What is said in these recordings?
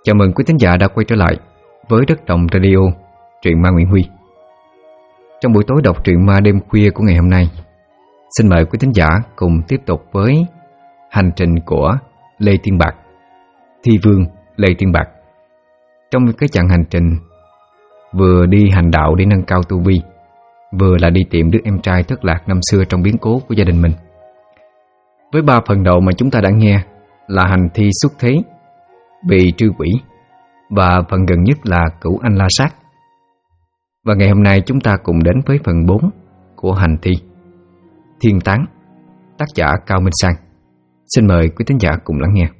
Chào mừng quý thính giả đã quay trở lại với Đất Đồng Radio, truyện ma Nguyễn Huy. Trong buổi tối đọc truyện ma đêm khuya của ngày hôm nay, xin mời quý thính giả cùng tiếp tục với hành trình của Lê Tiên Bạc, Thi Vương Lê Tiên Bạc. Trong cái chặng hành trình vừa đi hành đạo để nâng cao tu vi, vừa là đi tìm đứa em trai thất lạc năm xưa trong biến cố của gia đình mình. Với 3 phần đầu mà chúng ta đã nghe là hành thi xuất thế, bị trư quỷ, và phần gần nhất là cửu anh la sát. Và ngày hôm nay chúng ta cùng đến với phần 4 của hành thi, thiên tán, tác giả Cao Minh Sang. Xin mời quý thính giả cùng lắng nghe.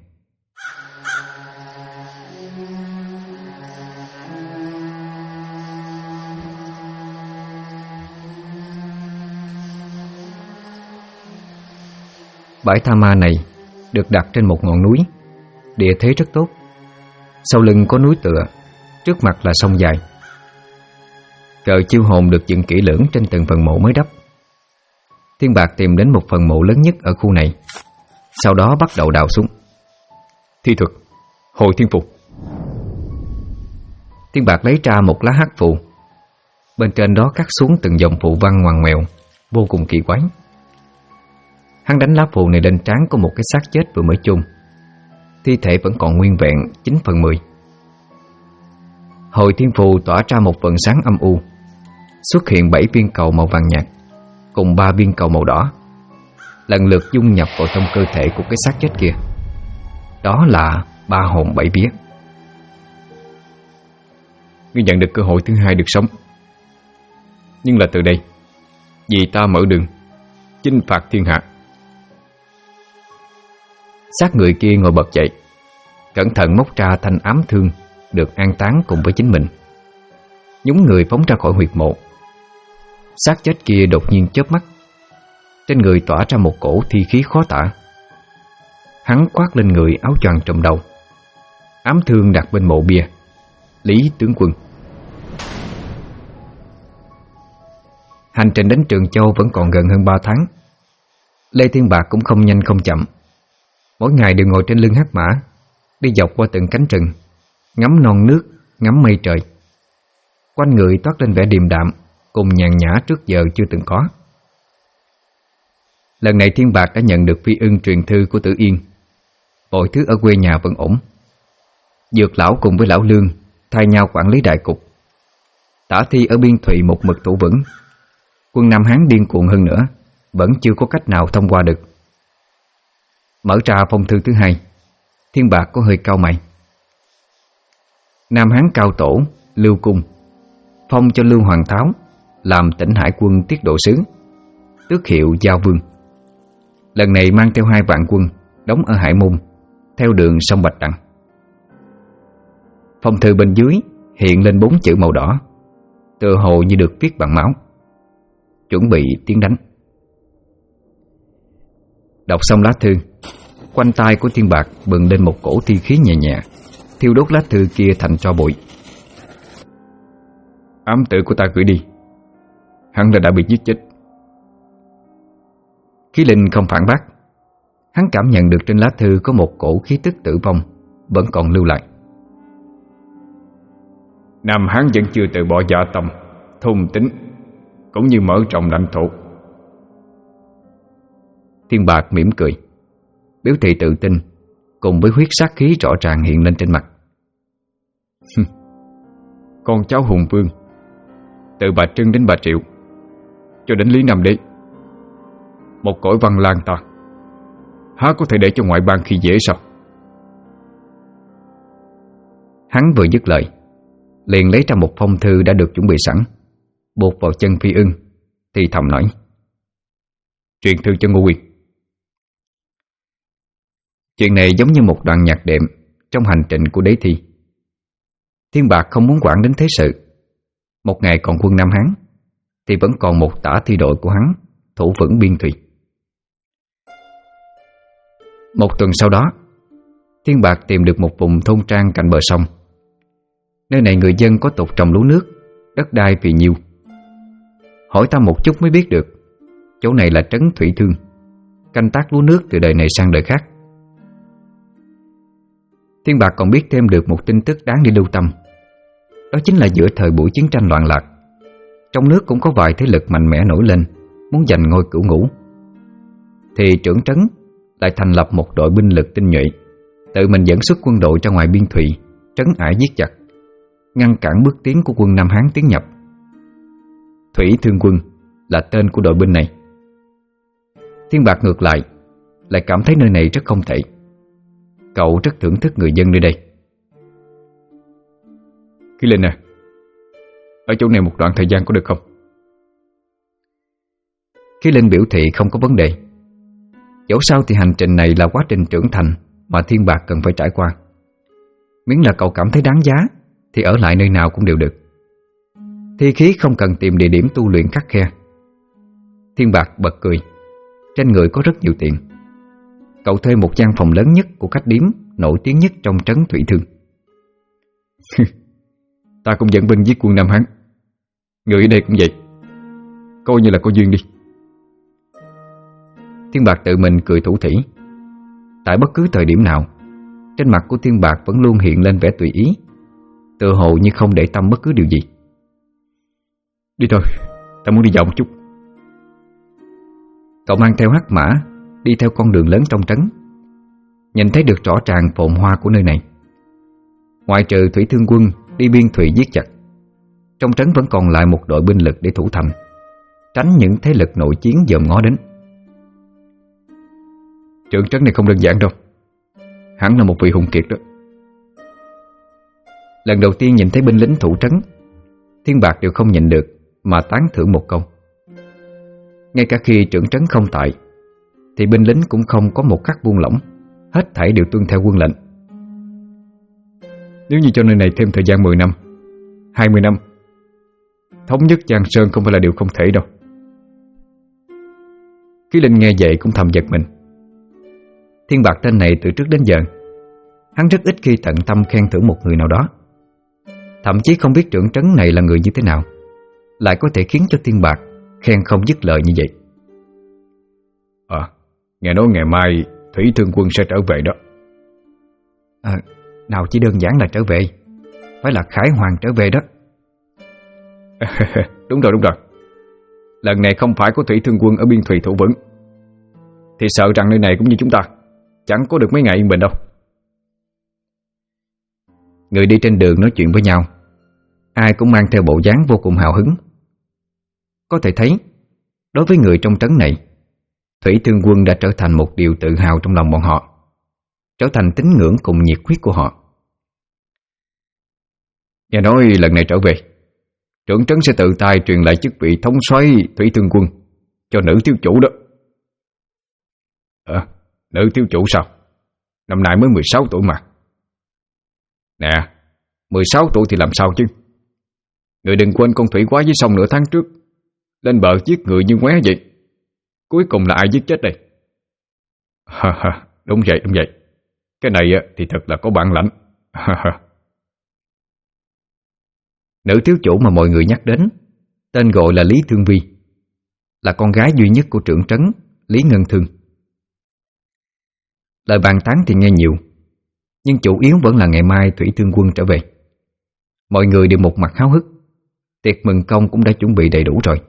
Bãi Tha Ma này được đặt trên một ngọn núi, địa thế rất tốt. Sau lưng có núi tựa, trước mặt là sông dài. Cờ chiêu hồn được dựng kỹ lưỡng trên từng phần mộ mới đắp. Thiên Bạc tìm đến một phần mộ lớn nhất ở khu này, sau đó bắt đầu đào xuống. Thi thuật hồi thiên phù. Thiên Bạc lấy ra một lá hắc phù, bên trên đó cắt xuống từng dòng phù văn ngoằn ngoèo, vô cùng kỳ quái. Hắn đánh lá phù này lên trán của một cái xác chết vừa mới chôn. Thi thể vẫn còn nguyên vẹn 9/10. Hồi thiên phù tỏa ra một vầng sáng âm u, xuất hiện 7 viên cầu màu vàng nhạt cùng 3 viên cầu màu đỏ, lần lượt dung nhập vào trong cơ thể của cái xác chết kia. Đó là 3 hồn 7 vía. Ngươi nhận được cơ hội thứ hai được sống, nhưng là từ đây vì ta mở đường chinh phạt thiên hạ. Xác người kia ngồi bật dậy, cẩn thận móc ra thanh ám thương được an táng cùng với chính mình, nhúng người phóng ra khỏi huyệt mộ. Xác chết kia đột nhiên chớp mắt, trên người tỏa ra một cổ thi khí khó tả. Hắn khoác lên người áo choàng trùm đầu, ám thương đặt bên mộ bia. Lý tướng quân. Hành trình đến Trường Châu vẫn còn gần hơn 3 tháng. Lê Thiên Bạc cũng không nhanh không chậm, mỗi ngày đều ngồi trên lưng hắc mã, đi dọc qua từng cánh rừng, ngắm non nước, ngắm mây trời. Quanh người toát lên vẻ điềm đạm cùng nhàn nhã trước giờ chưa từng có. Lần này Thiên Bạc đã nhận được phi ưng truyền thư của Tử Yên. Mọi thứ ở quê nhà vẫn ổn. Dược lão cùng với lão Lương thay nhau quản lý đại cục. Tả Thi ở biên thùy một mực thủ vững. Quân Nam Hán điên cuồng hơn nữa, vẫn chưa có cách nào thông qua được. Mở ra phong thư thứ hai, Thiên Bạc có hơi cau mày. Nam Hán cao tổ Lưu Cung phong cho Lưu Hoàng Tháo làm Tỉnh Hải quân tiết độ sứ, tước hiệu Giao Vương. Lần này mang theo 2 vạn quân đóng ở Hải Môn, theo đường sông Bạch Đằng. Phong thư bên dưới hiện lên 4 chữ màu đỏ, tựa hồ như được viết bằng máu. Chuẩn bị tiến đánh. Đọc xong lá thư, quanh tay của Thiên Bạc bừng lên một cổ thi khí nhẹ nhẹ, thiêu đốt lá thư kia thành tro bụi. Ám tử của ta gửi đi, hắn đã bị giết chết. Khí linh không phản bác. Hắn cảm nhận được trên lá thư có một cổ khí tức tử vong vẫn còn lưu lại. Nam Hán vẫn chưa từ bỏ dạ tâm, thôn tính, cũng như mở rộng lãnh thổ. Thiên Bạc mỉm cười, biểu thị tự tin cùng với huyết sát khí rõ ràng hiện lên trên mặt. Con cháu hùng vương, từ Bà Trưng đến Bà Triệu, cho đến Lý Nam Đế, một cõi văn lang ta há có thể để cho ngoại bang khi dễ sao? Hắn vừa dứt lời, liền lấy ra một phong thư đã được chuẩn bị sẵn, buộc vào chân phi ưng, thì thầm nói: Truyền thư cho Ngô Quyền. Chuyện này giống như một đoạn nhạc đệm trong hành trình của đế thi. Thiên Bạc không muốn quản đến thế sự. Một ngày còn quân Nam Hán thì vẫn còn một tả thi đội của hắn thủ vững biên thùy. Một tuần sau đó, Thiên Bạc tìm được một vùng thôn trang cạnh bờ sông. Nơi này người dân có tục trồng lúa nước, đất đai phì nhiêu. Hỏi thăm một chút mới biết được chỗ này là trấn Thủy Thương, canh tác lúa nước từ đời này sang đời khác. Thiên Bạc còn biết thêm được một tin tức đáng để lưu tâm. Đó chính là giữa thời buổi chiến tranh loạn lạc, trong nước cũng có vài thế lực mạnh mẽ nổi lên, muốn giành ngôi cửu ngũ. Thì trưởng trấn lại thành lập một đội binh lực tinh nhuệ, tự mình dẫn xuất quân đội ra ngoài biên thùy, trấn ải giết giặc, ngăn cản bước tiến của quân Nam Hán tiến nhập. Thủy Thương Quân là tên của đội binh này. Thiên Bạc ngược lại cảm thấy nơi này rất không thể. Cậu rất thưởng thức người dân nơi đây. Khí Linh à, ở chỗ này một đoạn thời gian có được không? Khí Linh biểu thị không có vấn đề. Dẫu sao thì hành trình này là quá trình trưởng thành mà Thiên Bạc cần phải trải qua. Miễn là cậu cảm thấy đáng giá thì ở lại nơi nào cũng đều được. Thi khí không cần tìm địa điểm tu luyện khắt khe. Thiên Bạc bật cười. Trên người có rất nhiều tiền. Cậu thuê một gian phòng lớn nhất của khách điếm nổi tiếng nhất trong trấn Thủy Thương. Ta cũng dẫn binh giết quân Nam Hán, người ở đây cũng vậy, coi như là có duyên đi. Thiên Bạc tự mình cười thủ thỉ. Tại bất cứ thời điểm nào, trên mặt của Thiên Bạc vẫn luôn hiện lên vẻ tùy ý, tựa hồ như không để tâm bất cứ điều gì. Đi thôi, ta muốn đi dạo một chút. Cậu mang theo hắc mã đi theo con đường lớn trong trấn, nhìn thấy được rõ ràng phồn hoa của nơi này. Ngoại trừ Thủy Thương Quân đi biên thùy giết giặc, trong trấn vẫn còn lại một đội binh lực để thủ thành, tránh những thế lực nội chiến dòm ngó đến. Trưởng trấn này không đơn giản đâu, hẳn là một vị hùng kiệt đó. Lần đầu tiên nhìn thấy binh lính thủ trấn, Thiên Bạc đều không nhịn được mà tán thưởng một câu. Ngay cả khi trưởng trấn không tại thì binh lính cũng không có một khắc buông lỏng, hết thảy đều tuân theo quân lệnh. Nếu như cho nơi này thêm thời gian 10 năm, 20 năm, thống nhất Giang Sơn không phải là điều không thể đâu. Khí Linh nghe vậy cũng thầm giật mình. Thiên Bạc tên này từ trước đến giờ, hắn rất ít khi tận tâm khen thưởng một người nào đó. Thậm chí không biết trưởng trấn này là người như thế nào, lại có thể khiến cho Thiên Bạc khen không dứt lời như vậy. Nghe nói ngày mai Thủy Thương Quân sẽ trở về đó. Nào chỉ đơn giản là trở về, phải là Khải Hoàng trở về đó. Đúng rồi. Lần này không phải có Thủy Thương Quân ở biên thùy thủ vững, thì sợ rằng nơi này cũng như chúng ta, chẳng có được mấy ngày yên bình đâu. Người đi trên đường nói chuyện với nhau, ai cũng mang theo bộ dáng vô cùng hào hứng. Có thể thấy, đối với người trong trấn này, Thủy Thương Quân đã trở thành một điều tự hào trong lòng bọn họ, trở thành tín ngưỡng cùng nhiệt huyết của họ. Nghe nói lần này trở về, trưởng trấn sẽ tự tay truyền lại chức vị thống soái Thủy Thương Quân cho nữ thiếu chủ đó. Nữ thiếu chủ sao? Năm nay mới 16 tuổi mà. Nè, 16 tuổi thì làm sao chứ? Người đừng quên con thủy quái dưới sông nửa tháng trước lên bờ giết người như ngoé vậy. Cuối cùng là ai giết chết đây? Đúng vậy. Cái này thì thật là có bản lãnh. Nữ thiếu chủ mà mọi người nhắc đến tên gọi là Lý Thương Vi, là con gái duy nhất của trưởng trấn Lý Ngân Thương. Lời bàn tán thì nghe nhiều, nhưng chủ yếu vẫn là ngày mai Thủy Thương Quân trở về. Mọi người đều một mặt háo hức, tiệc mừng công cũng đã chuẩn bị đầy đủ rồi.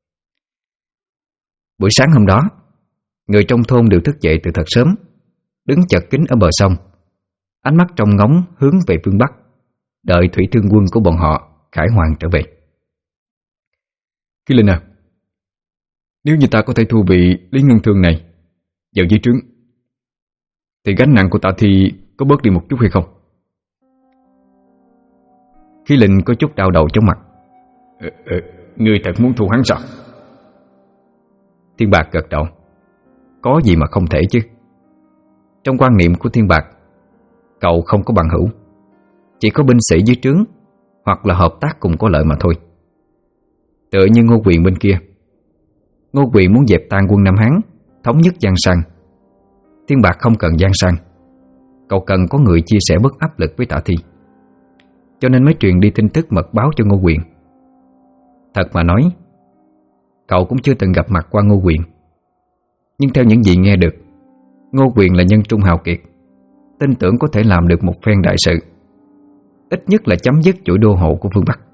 Buổi sáng hôm đó, người trong thôn đều thức dậy từ thật sớm, đứng chật kín ở bờ sông, ánh mắt trông ngóng hướng về phương Bắc, đợi Thủy Thương Quân của bọn họ Khải Hoàng trở về. Khí Linh à, nếu như ta có thể thu vị Lý Ngân Thương này vào dưới trướng, thì gánh nặng của Tạ Thi có bớt đi một chút hay không? Khí Linh có chút đau đầu chóng mặt. Ngươi thật muốn thu hắn sao? Thiên Bạc gật đầu. Có gì mà không thể chứ. Trong quan niệm của Thiên Bạc, cậu không có bằng hữu, chỉ có binh sĩ dưới trướng, hoặc là hợp tác cùng có lợi mà thôi. Tựa như Ngô Quyền bên kia. Ngô Quyền muốn dẹp tan quân Nam Hán, thống nhất Giang Sang. Thiên Bạc không cần Giang Sang, cậu cần có người chia sẻ bớt áp lực với Tạ Thi, cho nên mới truyền đi tin tức mật báo cho Ngô Quyền. Thật mà nói, cậu cũng chưa từng gặp mặt qua Ngô Quyền, nhưng theo những gì nghe được, Ngô Quyền là nhân trung hào kiệt, tin tưởng có thể làm được một phen đại sự, ít nhất là chấm dứt chuỗi đô hộ của phương Bắc.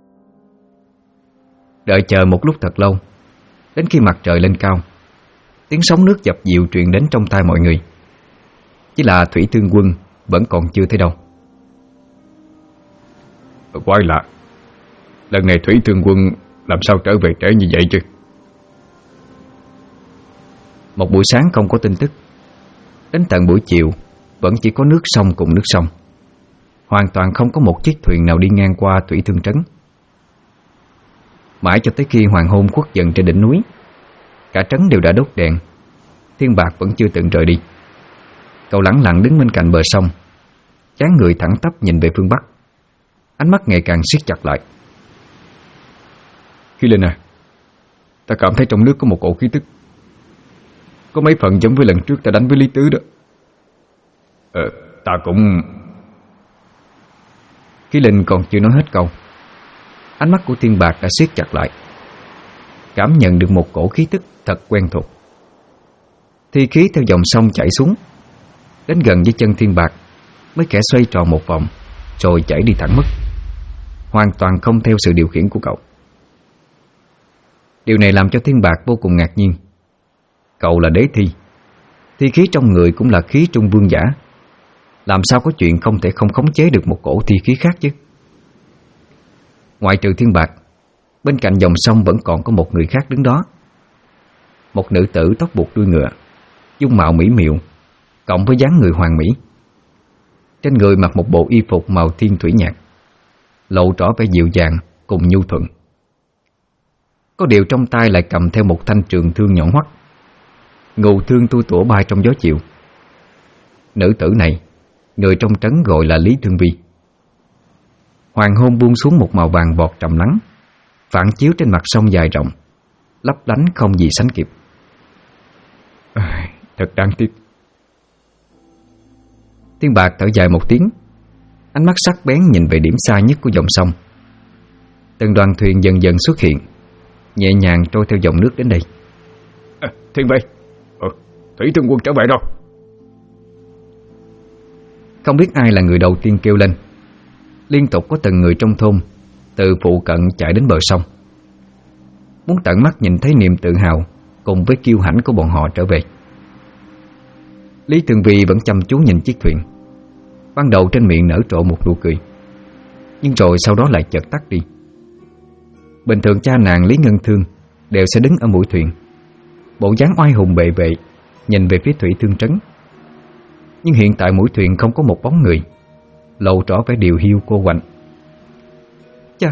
Đợi chờ một lúc thật lâu, đến khi mặt trời lên cao, tiếng sóng nước dập dịu truyền đến trong tai mọi người. Chỉ là Thủy Tương Quân vẫn còn chưa thấy đâu. Quái lạ, lần này Thủy Tương Quân làm sao trở về trễ như vậy chứ? Một buổi sáng không có tin tức, đến tận buổi chiều vẫn chỉ có nước sông cùng nước sông. Hoàn toàn không có một chiếc thuyền nào đi ngang qua Thủy Tương Trấn. Mãi cho tới khi hoàng hôn khuất dần trên đỉnh núi, cả trấn đều đã đốt đèn, Thiên Bạc vẫn chưa từng rời đi. Cậu lẳng lặng đứng bên cạnh bờ sông, dáng người thẳng tắp nhìn về phương Bắc, ánh mắt ngày càng siết chặt lại. Khí Linh à, ta cảm thấy trong nước có một cổ khí tức, có mấy phần giống với lần trước ta đánh với Lý Tứ đó. Ta cũng... Khí Linh còn chưa nói hết câu, ánh mắt của Thiên Bạc đã siết chặt lại, cảm nhận được một cổ khí tức thật quen thuộc. Thi khí theo dòng sông chảy xuống, đến gần với chân Thiên Bạc mới khẽ xoay tròn một vòng, rồi chảy đi thẳng mất, hoàn toàn không theo sự điều khiển của cậu. Điều này làm cho Thiên Bạc vô cùng ngạc nhiên. Cậu là đế thi, thi khí trong người cũng là khí trung vương giả, làm sao có chuyện không thể không khống chế được một cổ thi khí khác chứ? Ngoại trừ Thiên Bạc, bên cạnh dòng sông vẫn còn có một người khác đứng đó. Một nữ tử tóc buộc đuôi ngựa, dung mạo mỹ miều, cộng với dáng người hoàn mỹ. Trên người mặc một bộ y phục màu thiên thủy nhạt, lộ rõ vẻ dịu dàng cùng nhu thuận. Có điều trong tay lại cầm theo một thanh trường thương nhọn hoắt, ngù thương tua tủa bay trong gió chiều. Nữ tử này, người trong trấn gọi là Lý Thương Vi. Hoàng hôn buông xuống một màu vàng vọt trầm lắng, phản chiếu trên mặt sông dài rộng, lấp lánh không gì sánh kịp. Thật đáng tiếc. Thiên Bạc thở dài một tiếng, ánh mắt sắc bén nhìn về điểm xa nhất của dòng sông. Từng đoàn thuyền dần dần xuất hiện, nhẹ nhàng trôi theo dòng nước đến đây. Thiên Vi, Thủy Tương Quân trở về rồi. Không biết ai là người đầu tiên kêu lên. Liên tục có từng người trong thôn từ phụ cận chạy đến bờ sông, muốn tận mắt nhìn thấy niềm tự hào cùng với kiêu hãnh của bọn họ trở về. Lý Thường Vi vẫn chăm chú nhìn chiếc thuyền. Ban đầu trên miệng nở rộ một nụ cười, nhưng rồi sau đó lại chợt tắt đi. Bình thường cha nàng Lý Ngân Thương đều sẽ đứng ở mũi thuyền, bộ dáng oai hùng bệ vệ, nhìn về phía Thủy Tương Trấn. Nhưng hiện tại mũi thuyền không có một bóng người, lộ rõ vẻ điều hiu cô quạnh. Chà!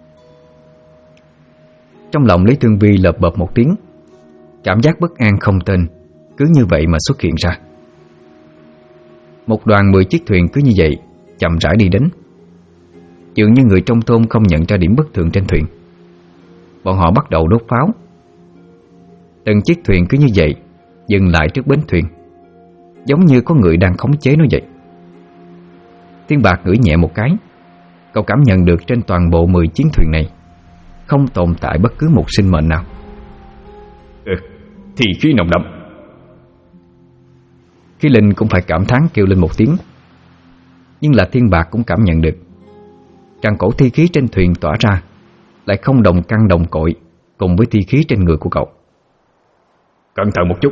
Trong lòng Lý Thương Vi lợp bợp một tiếng, cảm giác bất an không tên cứ như vậy mà xuất hiện ra. Một đoàn 10 chiếc thuyền cứ như vậy chậm rãi đi đến. Dường như người trong thôn không nhận ra điểm bất thường trên thuyền, bọn họ bắt đầu đốt pháo. Từng chiếc thuyền cứ như vậy dừng lại trước bến thuyền, giống như có người đang khống chế nó vậy. Thiên Bạc ngửi nhẹ một cái, cậu cảm nhận được trên toàn bộ 10 chiến thuyền này không tồn tại bất cứ một sinh mệnh nào. Thì khí nồng đậm. Khí Linh cũng phải cảm thán kêu lên một tiếng. Nhưng là Thiên Bạc cũng cảm nhận được rằng cổ thi khí trên thuyền tỏa ra lại không đồng căn đồng cội cùng với thi khí trên người của cậu. Cẩn thận một chút.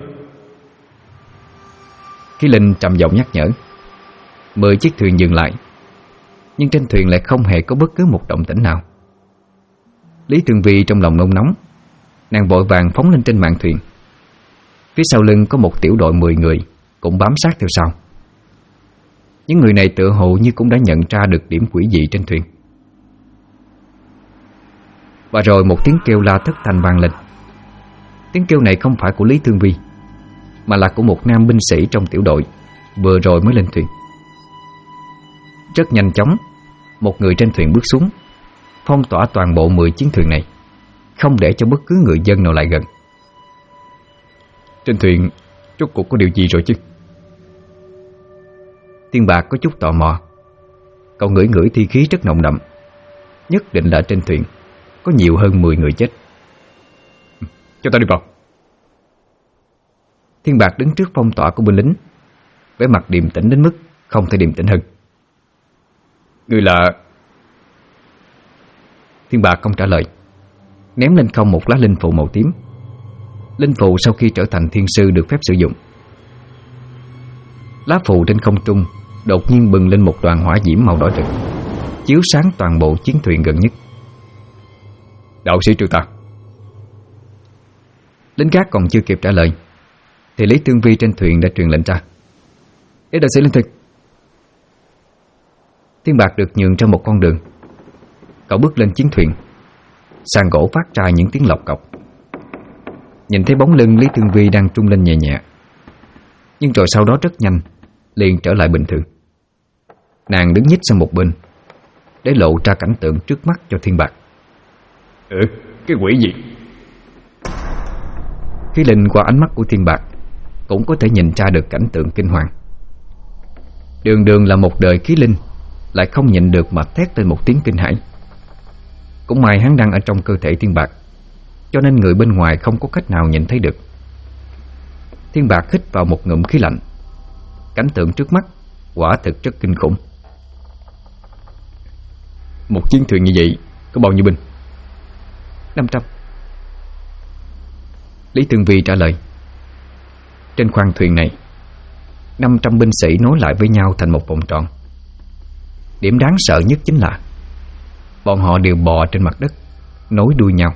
Khí Linh trầm giọng nhắc nhở. 10 chiếc thuyền dừng lại, nhưng trên thuyền lại không hề có bất cứ một động tĩnh nào. Lý Thường Vi trong lòng nôn nóng, nàng vội vàng phóng lên trên mạn thuyền. Phía sau lưng có một tiểu đội 10 người cũng bám sát theo sau. Những người này tựa hồ như cũng đã nhận ra được điểm quỷ dị trên thuyền. Và rồi một tiếng kêu la thất thanh vang lên. Tiếng kêu này không phải của Lý Thương Vi, mà là của một nam binh sĩ trong tiểu đội vừa rồi mới lên thuyền. Rất nhanh chóng, một người trên thuyền bước xuống, phong tỏa toàn bộ 10 chiến thuyền này, không để cho bất cứ người dân nào lại gần. Trên thuyền rốt cuộc có điều gì rồi chứ? Thiên Bạc có chút tò mò. Cậu ngửi ngửi thi khí rất nồng đậm, nhất định là trên thuyền có nhiều hơn 10 người chết. Cho ta đi vào. Thiên Bạc đứng trước phong tỏa của binh lính, vẻ mặt điềm tĩnh đến mức không thể điềm tĩnh hơn. Ngươi là... Thiên Bạc không trả lời, ném lên không một lá linh phù màu tím. Linh phù sau khi trở thành thiên sư được phép sử dụng. Lá phù trên không trung đột nhiên bừng lên một đoàn hỏa diễm màu đỏ rực, chiếu sáng toàn bộ chiến thuyền gần nhất. Đạo sĩ Trừ Tà. Lính gác còn chưa kịp trả lời thì Lý Tương Vi trên thuyền đã truyền lệnh ra: Ê đạo sĩ lên thuyền. Thiên Bạc được nhường ra một con đường. Cậu bước lên chiến thuyền. Sàn gỗ phát ra những tiếng lọc cọc. Nhìn thấy bóng lưng Lý Tương Vi đang trung lên nhẹ nhẹ, nhưng rồi sau đó rất nhanh liền trở lại bình thường. Nàng đứng nhích sang một bên để lộ ra cảnh tượng trước mắt cho Thiên Bạc. Cái quỷ gì? Khí linh qua ánh mắt của Thiên Bạc cũng có thể nhìn ra được cảnh tượng kinh hoàng. Đường đường là một đời khí linh lại không nhịn được mà thét lên một tiếng kinh hãi. Cũng may hắn đang ở trong cơ thể Thiên Bạc, cho nên người bên ngoài không có cách nào nhìn thấy được. Thiên Bạc hít vào một ngụm khí lạnh. Cảnh tượng trước mắt quả thực rất kinh khủng. Một chiến thuyền như vậy có bao nhiêu binh? 500. Lý Tương Vi trả lời. Trên khoang thuyền này 500 binh sĩ nối lại với nhau thành một vòng tròn. Điểm đáng sợ nhất chính là bọn họ đều bò trên mặt đất, nối đuôi nhau.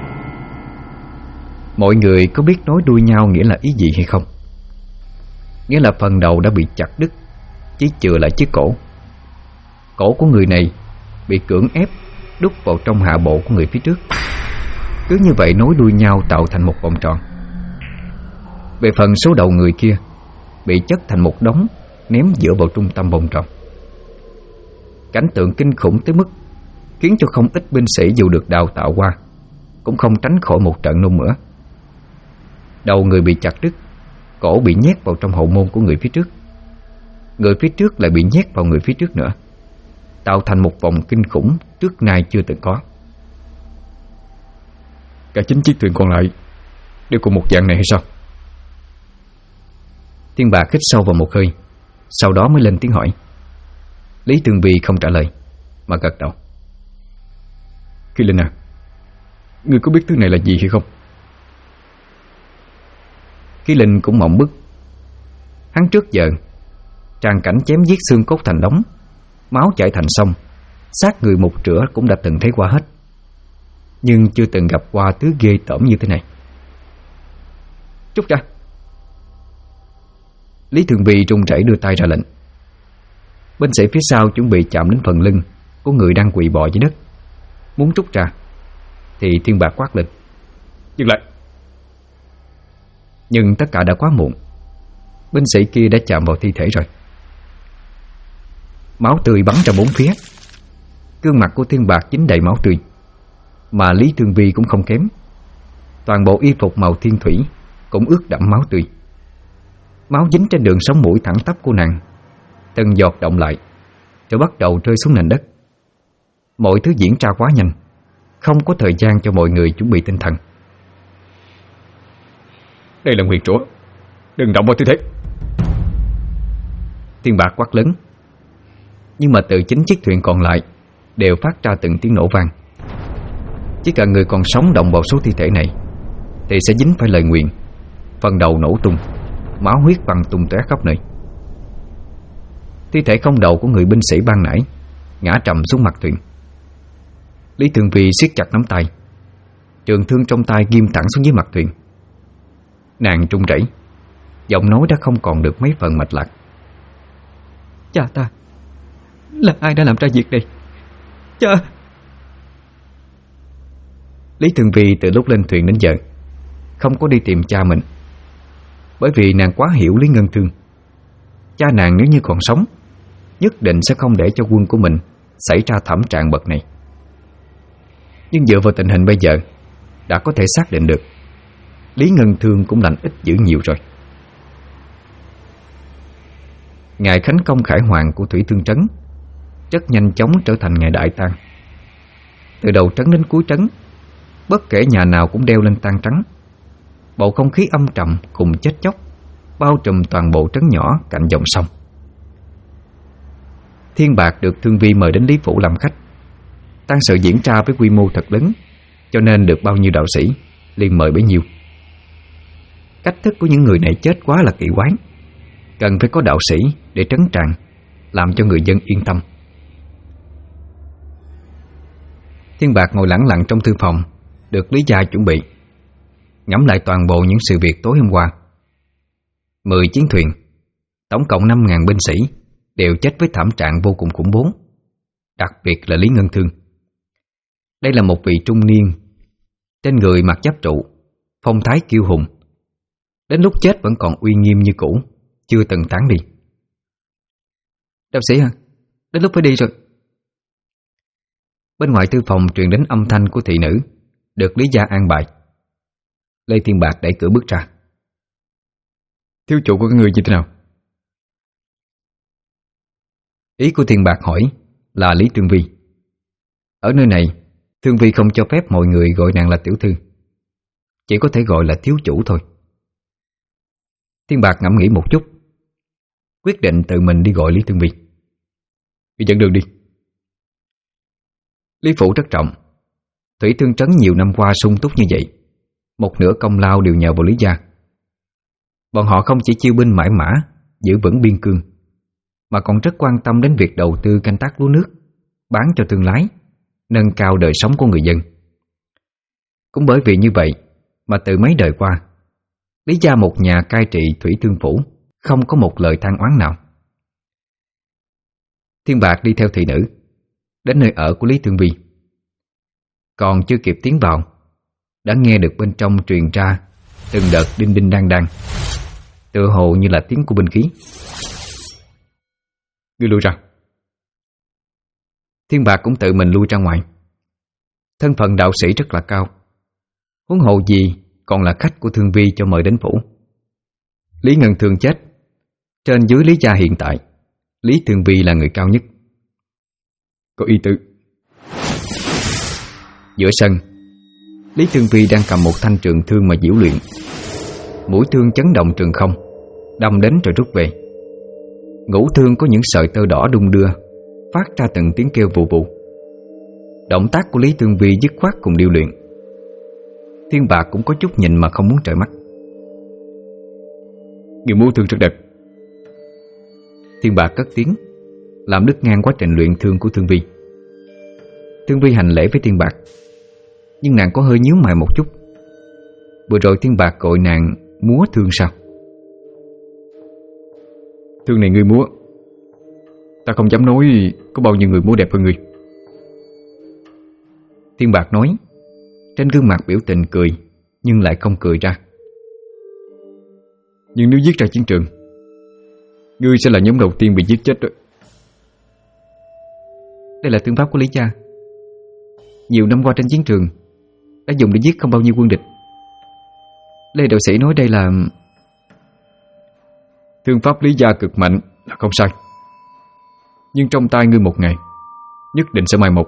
Mọi người có biết nối đuôi nhau nghĩa là ý gì hay không? Nghĩa là phần đầu đã bị chặt đứt, chỉ chừa lại chiếc cổ. Cổ của người này bị cưỡng ép đút vào trong hạ bộ của người phía trước. Cứ như vậy nối đuôi nhau tạo thành một vòng tròn. Về phần số đầu người kia bị chất thành một đống, ném giữa vào trung tâm vòng tròn. Cảnh tượng kinh khủng tới mức khiến cho không ít binh sĩ dù được đào tạo qua cũng không tránh khỏi một trận nôn mửa. Đầu người bị chặt đứt, cổ bị nhét vào trong hậu môn của người phía trước, người phía trước lại bị nhét vào người phía trước nữa, tạo thành một vòng kinh khủng trước nay chưa từng có. Cả 9 chiếc thuyền còn lại đều cùng một dạng này hay sao? Thiên Bạc hít sâu vào một hơi, sau đó mới lên tiếng hỏi. Lý Tương Vi không trả lời mà gật đầu. Khí linh à, ngươi có biết thứ này là gì hay không? Khí linh cũng mộng bức. Hắn trước giờ tràn cảnh chém giết xương cốt thành đống, máu chảy thành sông, xác người một rửa cũng đã từng thấy qua hết, nhưng chưa từng gặp qua thứ ghê tởm như thế này. Trút ra. Lý Thường Vi run rẩy đưa tay ra lệnh. Binh sĩ phía sau chuẩn bị chạm đến phần lưng của người đang quỳ bò dưới đất, muốn trút ra thì Thiên Bạc quát lên: dừng lại. Nhưng tất cả đã quá muộn. Binh sĩ kia đã chạm vào thi thể rồi. Máu tươi bắn ra bốn phía. Gương mặt của Thiên Bạc dính đầy máu tươi, mà Lý Thường Vi cũng không kém. Toàn bộ y phục màu thiên thủy cũng ướt đẫm máu tươi. Máu dính trên đường sống mũi thẳng tắp của nàng, từng giọt động lại rồi bắt đầu rơi xuống nền đất. Mọi thứ diễn ra quá nhanh, không có thời gian cho mọi người chuẩn bị tinh thần. Đây là Nguyệt Rủa, đừng động vào tư thế. Thiên Bạc quát lớn. Nhưng mà từ 9 chiếc thuyền còn lại đều phát ra từng tiếng nổ vang. Chỉ cần người còn sống động vào số thi thể này thì sẽ dính phải lời nguyền, phần đầu nổ tung, máu huyết văng tung tóe khắp nơi. Thi thể không đầu của người binh sĩ ban nãy ngã trầm xuống mặt thuyền. Lý Thường Vi siết chặt nắm tay, trường thương trong tay ghim thẳng xuống dưới mặt thuyền. Nàng run rẩy, giọng nói đã không còn được mấy phần mạch lạc. Cha ta, là ai đã làm ra việc này? Cha! Lý Thường Vi từ lúc lên thuyền đến giờ không có đi tìm cha mình, bởi vì nàng quá hiểu Lý Ngân Thương. Cha nàng nếu như còn sống nhất định sẽ không để cho quân của mình xảy ra thảm trạng bậc này. Nhưng dựa vào tình hình bây giờ đã có thể xác định được Lý Ngân Thương cũng lành ít dữ nhiều rồi. Ngày khánh công khải hoàng của Thủy Thương Trấn rất nhanh chóng trở thành ngày đại tang. Từ đầu trấn đến cuối trấn, bất kể nhà nào cũng đeo lên tang trắng. Bầu không khí âm trầm cùng chết chóc bao trùm toàn bộ trấn nhỏ cạnh dòng sông. Thiên Bạc được Thương Vi mời đến Lý Phủ làm khách. Tang sự diễn ra với quy mô thật lớn, cho nên được bao nhiêu đạo sĩ liền mời bấy nhiêu. Cách thức của những người này chết quá là kỳ quái, cần phải có đạo sĩ để trấn tràng, làm cho người dân yên tâm. Thiên Bạc ngồi lẳng lặng trong thư phòng được Lý gia chuẩn bị, ngẫm lại toàn bộ những sự việc tối hôm qua. 10 chiến thuyền, tổng cộng 5.000 binh sĩ đều chết với thảm trạng vô cùng khủng bố, đặc biệt là Lý Ngân Thương. Đây là một vị trung niên, trên người mặc giáp trụ, phong thái kiêu hùng, đến lúc chết vẫn còn uy nghiêm như cũ, chưa từng tán đi. Đạo sĩ hả? Đến lúc phải đi rồi. Bên ngoài thư phòng truyền đến âm thanh của thị nữ được Lý gia an bài. Lê Thiên Bạc đẩy cửa bước ra. Thiếu chủ của các người như thế nào? Ý của Thiên Bạc hỏi là Lý Thương Vi. Ở nơi này, Thương Vi không cho phép mọi người gọi nàng là tiểu thư, chỉ có thể gọi là thiếu chủ thôi. Thiên Bạc ngẫm nghĩ một chút, quyết định tự mình đi gọi Lý Thương Vi. Đi dẫn đường đi. Lý phủ rất rộng, thủy thương trấn nhiều năm qua sung túc như vậy, một nửa công lao đều nhờ vào Lý gia. Bọn họ không chỉ chiêu binh mãi mã, giữ vững biên cương, mà còn rất quan tâm đến việc đầu tư canh tác lúa nước, bán cho thương lái, nâng cao đời sống của người dân. Cũng bởi vì như vậy mà từ mấy đời qua, Lý gia một nhà cai trị thủy thương phủ, không có một lời than oán nào. Thiên Bạc đi theo thị nữ đến nơi ở của Lý Thương Vi. Còn chưa kịp tiến vào, đã nghe được bên trong truyền ra từng đợt đinh đinh đang đang, tựa hồ như là tiếng của binh khí. Ngươi lui ra. Thiên Bạc cũng tự mình lui ra ngoài. Thân phận đạo sĩ rất là cao, huống hồ gì còn là khách của Thương Vi cho mời đến phủ. Lý Ngân Thương chết, trên dưới Lý gia hiện tại, Lý Thương Vi là người cao nhất. Có ý tứ. Giữa sân, Lý Thương Vi đang cầm một thanh trường thương mà diễu luyện. Mũi thương chấn động trường không, đâm đến rồi rút về. Ngũ thương có những sợi tơ đỏ đung đưa, phát ra từng tiếng kêu vù vù. Động tác của Lý Thương Vi dứt khoát cùng điêu luyện. Thiên Bạc cũng có chút nhìn mà không muốn trợn mắt. Người múa thương rất đẹp. Thiên Bạc cất tiếng, làm đứt ngang quá trình luyện thương của Thương Vi. Thương Vi hành lễ với Thiên Bạc, nhưng nàng có hơi nhíu mày một chút. Vừa rồi Thiên Bạc gọi nàng múa thương sao? Thương này ngươi múa, ta không dám nói có bao nhiêu người múa đẹp hơn ngươi. Thiên Bạc nói, trên gương mặt biểu tình cười, nhưng lại không cười ra. Nhưng nếu giết ra chiến trường, ngươi sẽ là nhóm đầu tiên bị giết chết đó. Đây là thương pháp của Lý gia, nhiều năm qua trên chiến trường đã dùng để giết không bao nhiêu quân địch. Lê đạo sĩ nói đây là... Thương pháp Lý gia cực mạnh là không sai, nhưng trong tay ngươi một ngày nhất định sẽ mai một.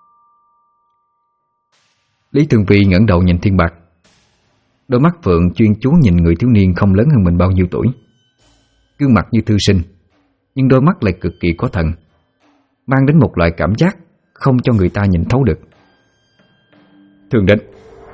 Lý Thương Vi ngẩng đầu nhìn Thiên Bạc, đôi mắt phượng chuyên chú nhìn người thiếu niên không lớn hơn mình bao nhiêu tuổi. Gương mặt như thư sinh, nhưng đôi mắt lại cực kỳ có thần, mang đến một loại cảm giác không cho người ta nhìn thấu được. Thương đến.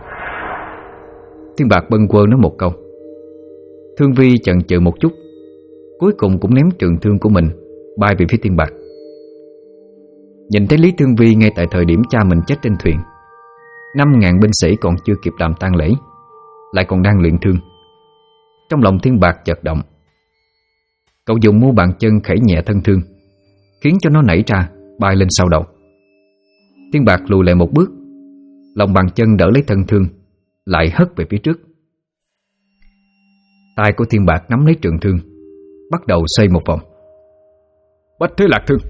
Thiên Bạc bâng quơ nói một câu. Thương Vi chần chừ một chút, cuối cùng cũng ném trường thương của mình bay về phía Thiên Bạc. Nhìn thấy Lý Thương Vi ngay tại thời điểm cha mình chết trên thuyền, 5.000 binh sĩ còn chưa kịp làm tang lễ, lại còn đang luyện thương. Trong lòng Thiên Bạc chợt động. Cậu dùng mu bàn chân khẩy nhẹ thân thương, khiến cho nó nảy ra bay lên sau đầu. Thiên Bạc lùi lại một bước, lòng bàn chân đỡ lấy thân thương, lại hất về phía trước. Tay của Thiên Bạc nắm lấy trường thương, bắt đầu xoay một vòng. Bách thế lạc thương.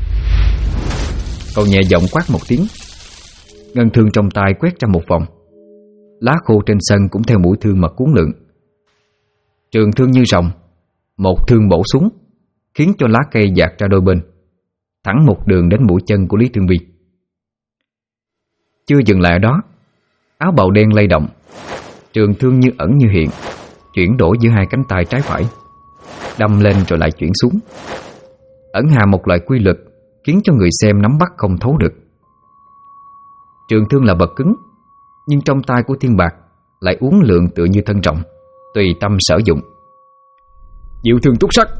Cậu nhẹ giọng quát một tiếng, ngân thương trong tay quét ra một vòng. Lá khô trên sân cũng theo mũi thương mà cuốn lượn. Trường thương như rồng, một thương bổ xuống, khiến cho lá cây dạt ra đôi bên, thẳng một đường đến mũi chân của Lý Thương Vi. Chưa dừng lại ở đó, áo bào đen lay động, trường thương như ẩn như hiện, chuyển đổi giữa hai cánh tay trái phải, đâm lên rồi lại chuyển xuống, ẩn hàm một loại quy luật khiến cho người xem nắm bắt không thấu được. Trường thương là vật cứng, nhưng trong tay của Thiên Bạc lại uốn lượn tựa như thân trọng, tùy tâm sở dụng. Diệu thương túc sắc.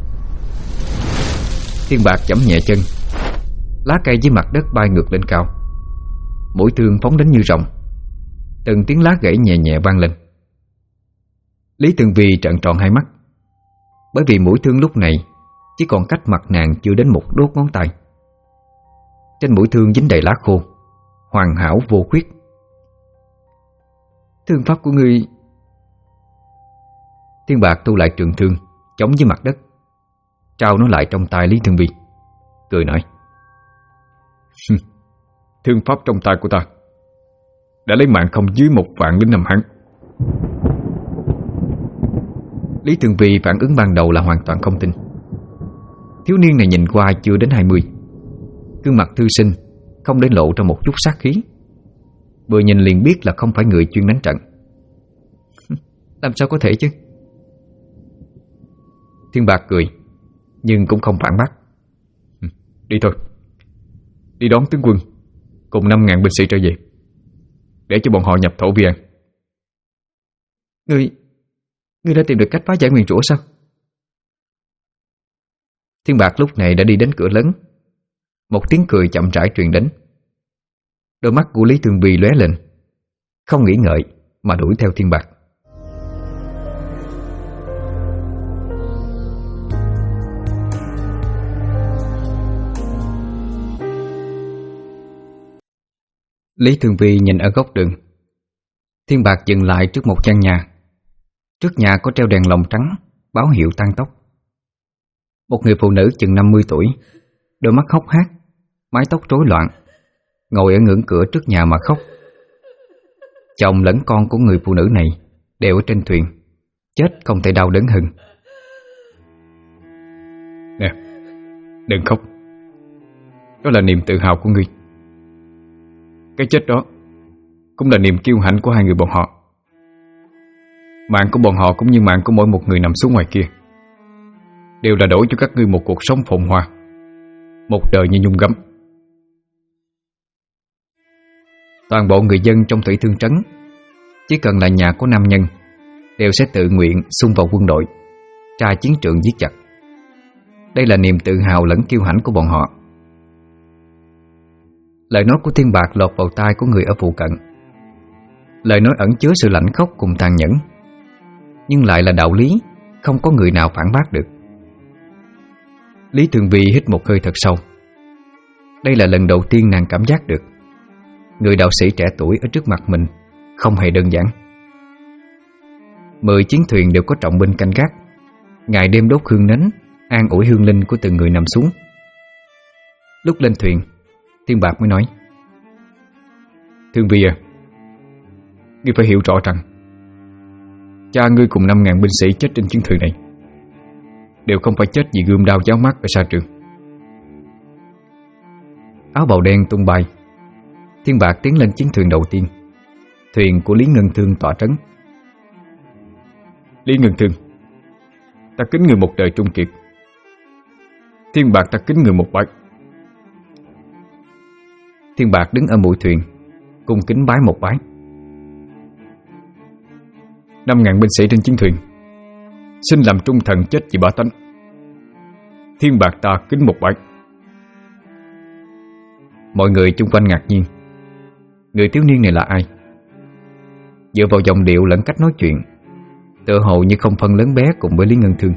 Thiên Bạc giẫm nhẹ chân, lá cây dưới mặt đất bay ngược lên cao, mũi thương phóng đến như rồng. Từng tiếng lá gãy nhẹ nhẹ vang lên. Lý Tường Vi trợn tròn hai mắt, bởi vì mũi thương lúc này chỉ còn cách mặt nàng chưa đến một đốt ngón tay. Trên mũi thương dính đầy lá khô, hoàn hảo vô khuyết. Thương pháp của ngươi. Thiên Bạc thu lại trường thương, chống với mặt đất, trao nó lại trong tay Lý Tường Vi, cười nói: Thương pháp trong tay của ta đã lấy mạng không dưới 1 vạn lính Nam Hán. Lý Tường Vi phản ứng ban đầu là hoàn toàn không tin. Thiếu niên này nhìn qua chưa đến 20, gương mặt thư sinh, không để lộ ra một chút sát khí. Vừa nhìn liền biết là không phải người chuyên đánh trận. Làm sao có thể chứ? Thiên Bạc cười, nhưng cũng không phản bác. Đi thôi, đi đón tướng quân cùng 5.000 binh sĩ trở về, để cho bọn họ nhập thổ vi an. Ngươi đã tìm được cách phá giải nguyền rủa sao? Thiên Bạc lúc này đã đi đến cửa lớn. Một tiếng cười chậm rãi truyền đến. Đôi mắt của Lý Tường Vi lóe lên, không nghĩ ngợi mà đuổi theo Thiên Bạc. Lý Tường Vi nhìn ở góc đường. Thiên Bạc dừng lại trước một căn nhà. Trước nhà có treo đèn lồng trắng, báo hiệu tăng tốc. Một người phụ nữ chừng 50 tuổi, đôi mắt hốc hác, mái tóc rối loạn, ngồi ở ngưỡng cửa trước nhà mà khóc. Chồng lẫn con của người phụ nữ này đều ở trên thuyền, chết không thể đau đớn hơn. Nè, đừng khóc. Đó là niềm tự hào của ngươi. Cái chết đó cũng là niềm kiêu hãnh của hai người bọn họ. Mạng của bọn họ cũng như mạng của mỗi một người nằm xuống ngoài kia, đều là đổi cho các ngươi một cuộc sống phồn hoa, một đời như nhung gấm. Toàn bộ người dân trong Thủy Thương Trấn, chỉ cần là nhà của nam nhân, đều sẽ tự nguyện xung vào quân đội, ra chiến trường giết giặc. Đây là niềm tự hào lẫn kiêu hãnh của bọn họ. Lời nói của Thiên Bạc lọt vào tai của người ở phụ cận. Lời nói ẩn chứa sự lạnh khốc cùng tàn nhẫn, nhưng lại là đạo lý, không có người nào phản bác được. Lý Tường Vi hít một hơi thật sâu. Đây là lần đầu tiên nàng cảm giác được người đạo sĩ trẻ tuổi ở trước mặt mình không hề đơn giản. 10 chiến thuyền đều có trọng binh canh gác, ngày đêm đốt hương nến, an ủi hương linh của từng người nằm xuống. Lúc lên thuyền, Thiên Bạc mới nói: Tường Vi à, ngươi phải hiểu rõ rằng cha ngươi cùng 5.000 binh sĩ chết trên chiến thuyền này đều không phải chết vì gươm đao giáo mát ở sa trường. Áo bào đen tung bay, Thiên Bạc tiến lên chiến thuyền đầu tiên, thuyền của Lý Ngân Thương tọa trấn. Lý Ngân Thương, ta kính người một đời trung kiệt. Thiên Bạc ta kính người một bái. Thiên Bạc đứng ở mũi thuyền, cung kính bái một bái. 5.000 binh sĩ trên chiến thuyền xin làm trung thần chết vì bá tánh. Thiên Bạc ta kính một bái. Mọi người chung quanh ngạc nhiên, người thiếu niên này là ai? Dựa vào giọng điệu lẫn cách nói chuyện, tựa hồ như không phân lớn bé cùng với Lý Ngân Thương.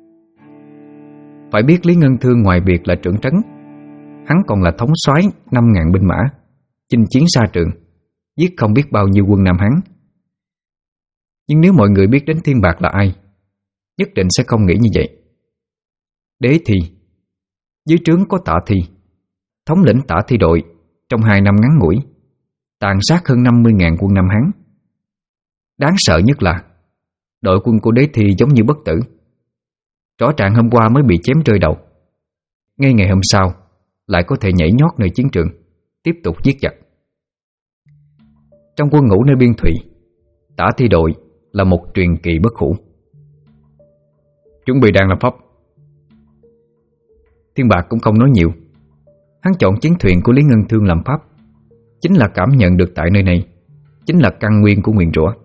Phải biết Lý Ngân Thương ngoài việc là trưởng trấn, hắn còn là thống soái 5.000 binh mã, chinh chiến xa trường, giết không biết bao nhiêu quân Nam Hán. Nhưng nếu mọi người biết đến Thiên Bạc là ai, nhất định sẽ không nghĩ như vậy. Đế Thi, dưới trướng có Tạ Thi, thống lĩnh Tạ Thi đội, trong 2 năm ngắn ngủi tàn sát hơn 50.000 quân Nam Hán. Đáng sợ nhất là đội quân của Đế Thi giống như bất tử. Rõ ràng hôm qua mới bị chém rơi đầu, ngay ngày hôm sau lại có thể nhảy nhót nơi chiến trường, tiếp tục giết giặc. Trong quân ngũ nơi biên thủy, Tạ Thi đội là một truyền kỳ bất hủ. Chuẩn bị đang làm pháp. Thiên Bạc cũng không nói nhiều. Hắn chọn chiến thuyền của Lý Ngân Thương làm pháp, chính là cảm nhận được tại nơi này chính là căn nguyên của nguyền rủa.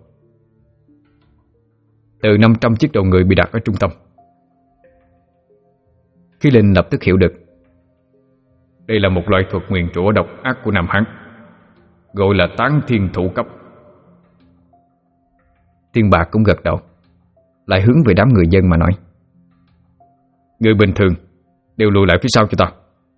Từ 500 chiếc đầu người bị đặt ở trung tâm. Khí Linh lập tức hiểu được. Đây là một loại thuật nguyền rủa độc ác của Nam Hán, gọi là tán thiên thủ cấp. Thiên Bạc cũng gật đầu, lại hướng về đám người dân mà nói: Người bình thường đều lùi lại phía sau cho ta.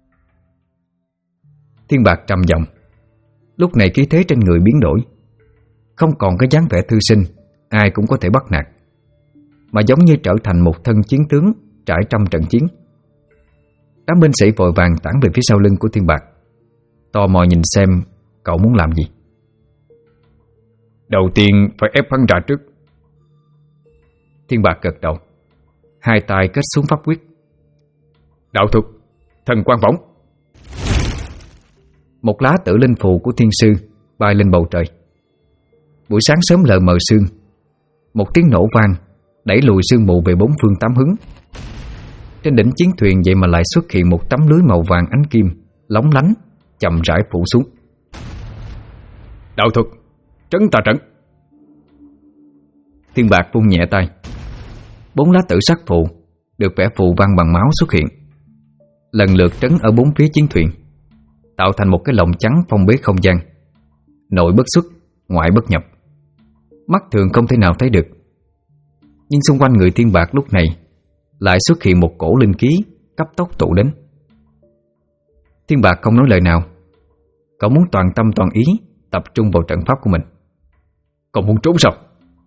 Thiên Bạc trầm giọng. Lúc này khí thế trên người biến đổi, không còn cái dáng vẻ thư sinh ai cũng có thể bắt nạt, mà giống như trở thành một thân chiến tướng trải trăm trận chiến. Đám binh sĩ vội vàng tản về phía sau lưng của Thiên Bạc, tò mò nhìn xem cậu muốn làm gì. Đầu tiên phải ép hắn ra trước. Thiên Bạc gật đầu, hai tay kết xuống pháp quyết. Đạo thuật thần quang võng. Một lá tử linh phù của thiên sư bay lên bầu trời. Buổi sáng sớm lờ mờ sương, một tiếng nổ vang đẩy lùi sương mù về bốn phương tám hướng. Trên đỉnh chiến thuyền vậy mà lại xuất hiện một tấm lưới màu vàng ánh kim lóng lánh chậm rãi phủ xuống. Đạo thuật trấn tà trận. Thiên Bạc vung nhẹ tay, 4 lá tử sắc phù được vẽ phù văn bằng máu xuất hiện, lần lượt trấn ở bốn phía chiến thuyền, tạo thành một cái lồng trắng phong bế không gian, nội bất xuất, ngoại bất nhập. Mắt thường không thể nào thấy được, nhưng xung quanh người Thiên Bạc lúc này lại xuất hiện một cổ linh khí cấp tốc tụ đến. Thiên Bạc không nói lời nào. Cậu muốn toàn tâm toàn ý tập trung vào trận pháp của mình. Còn muốn trốn sao?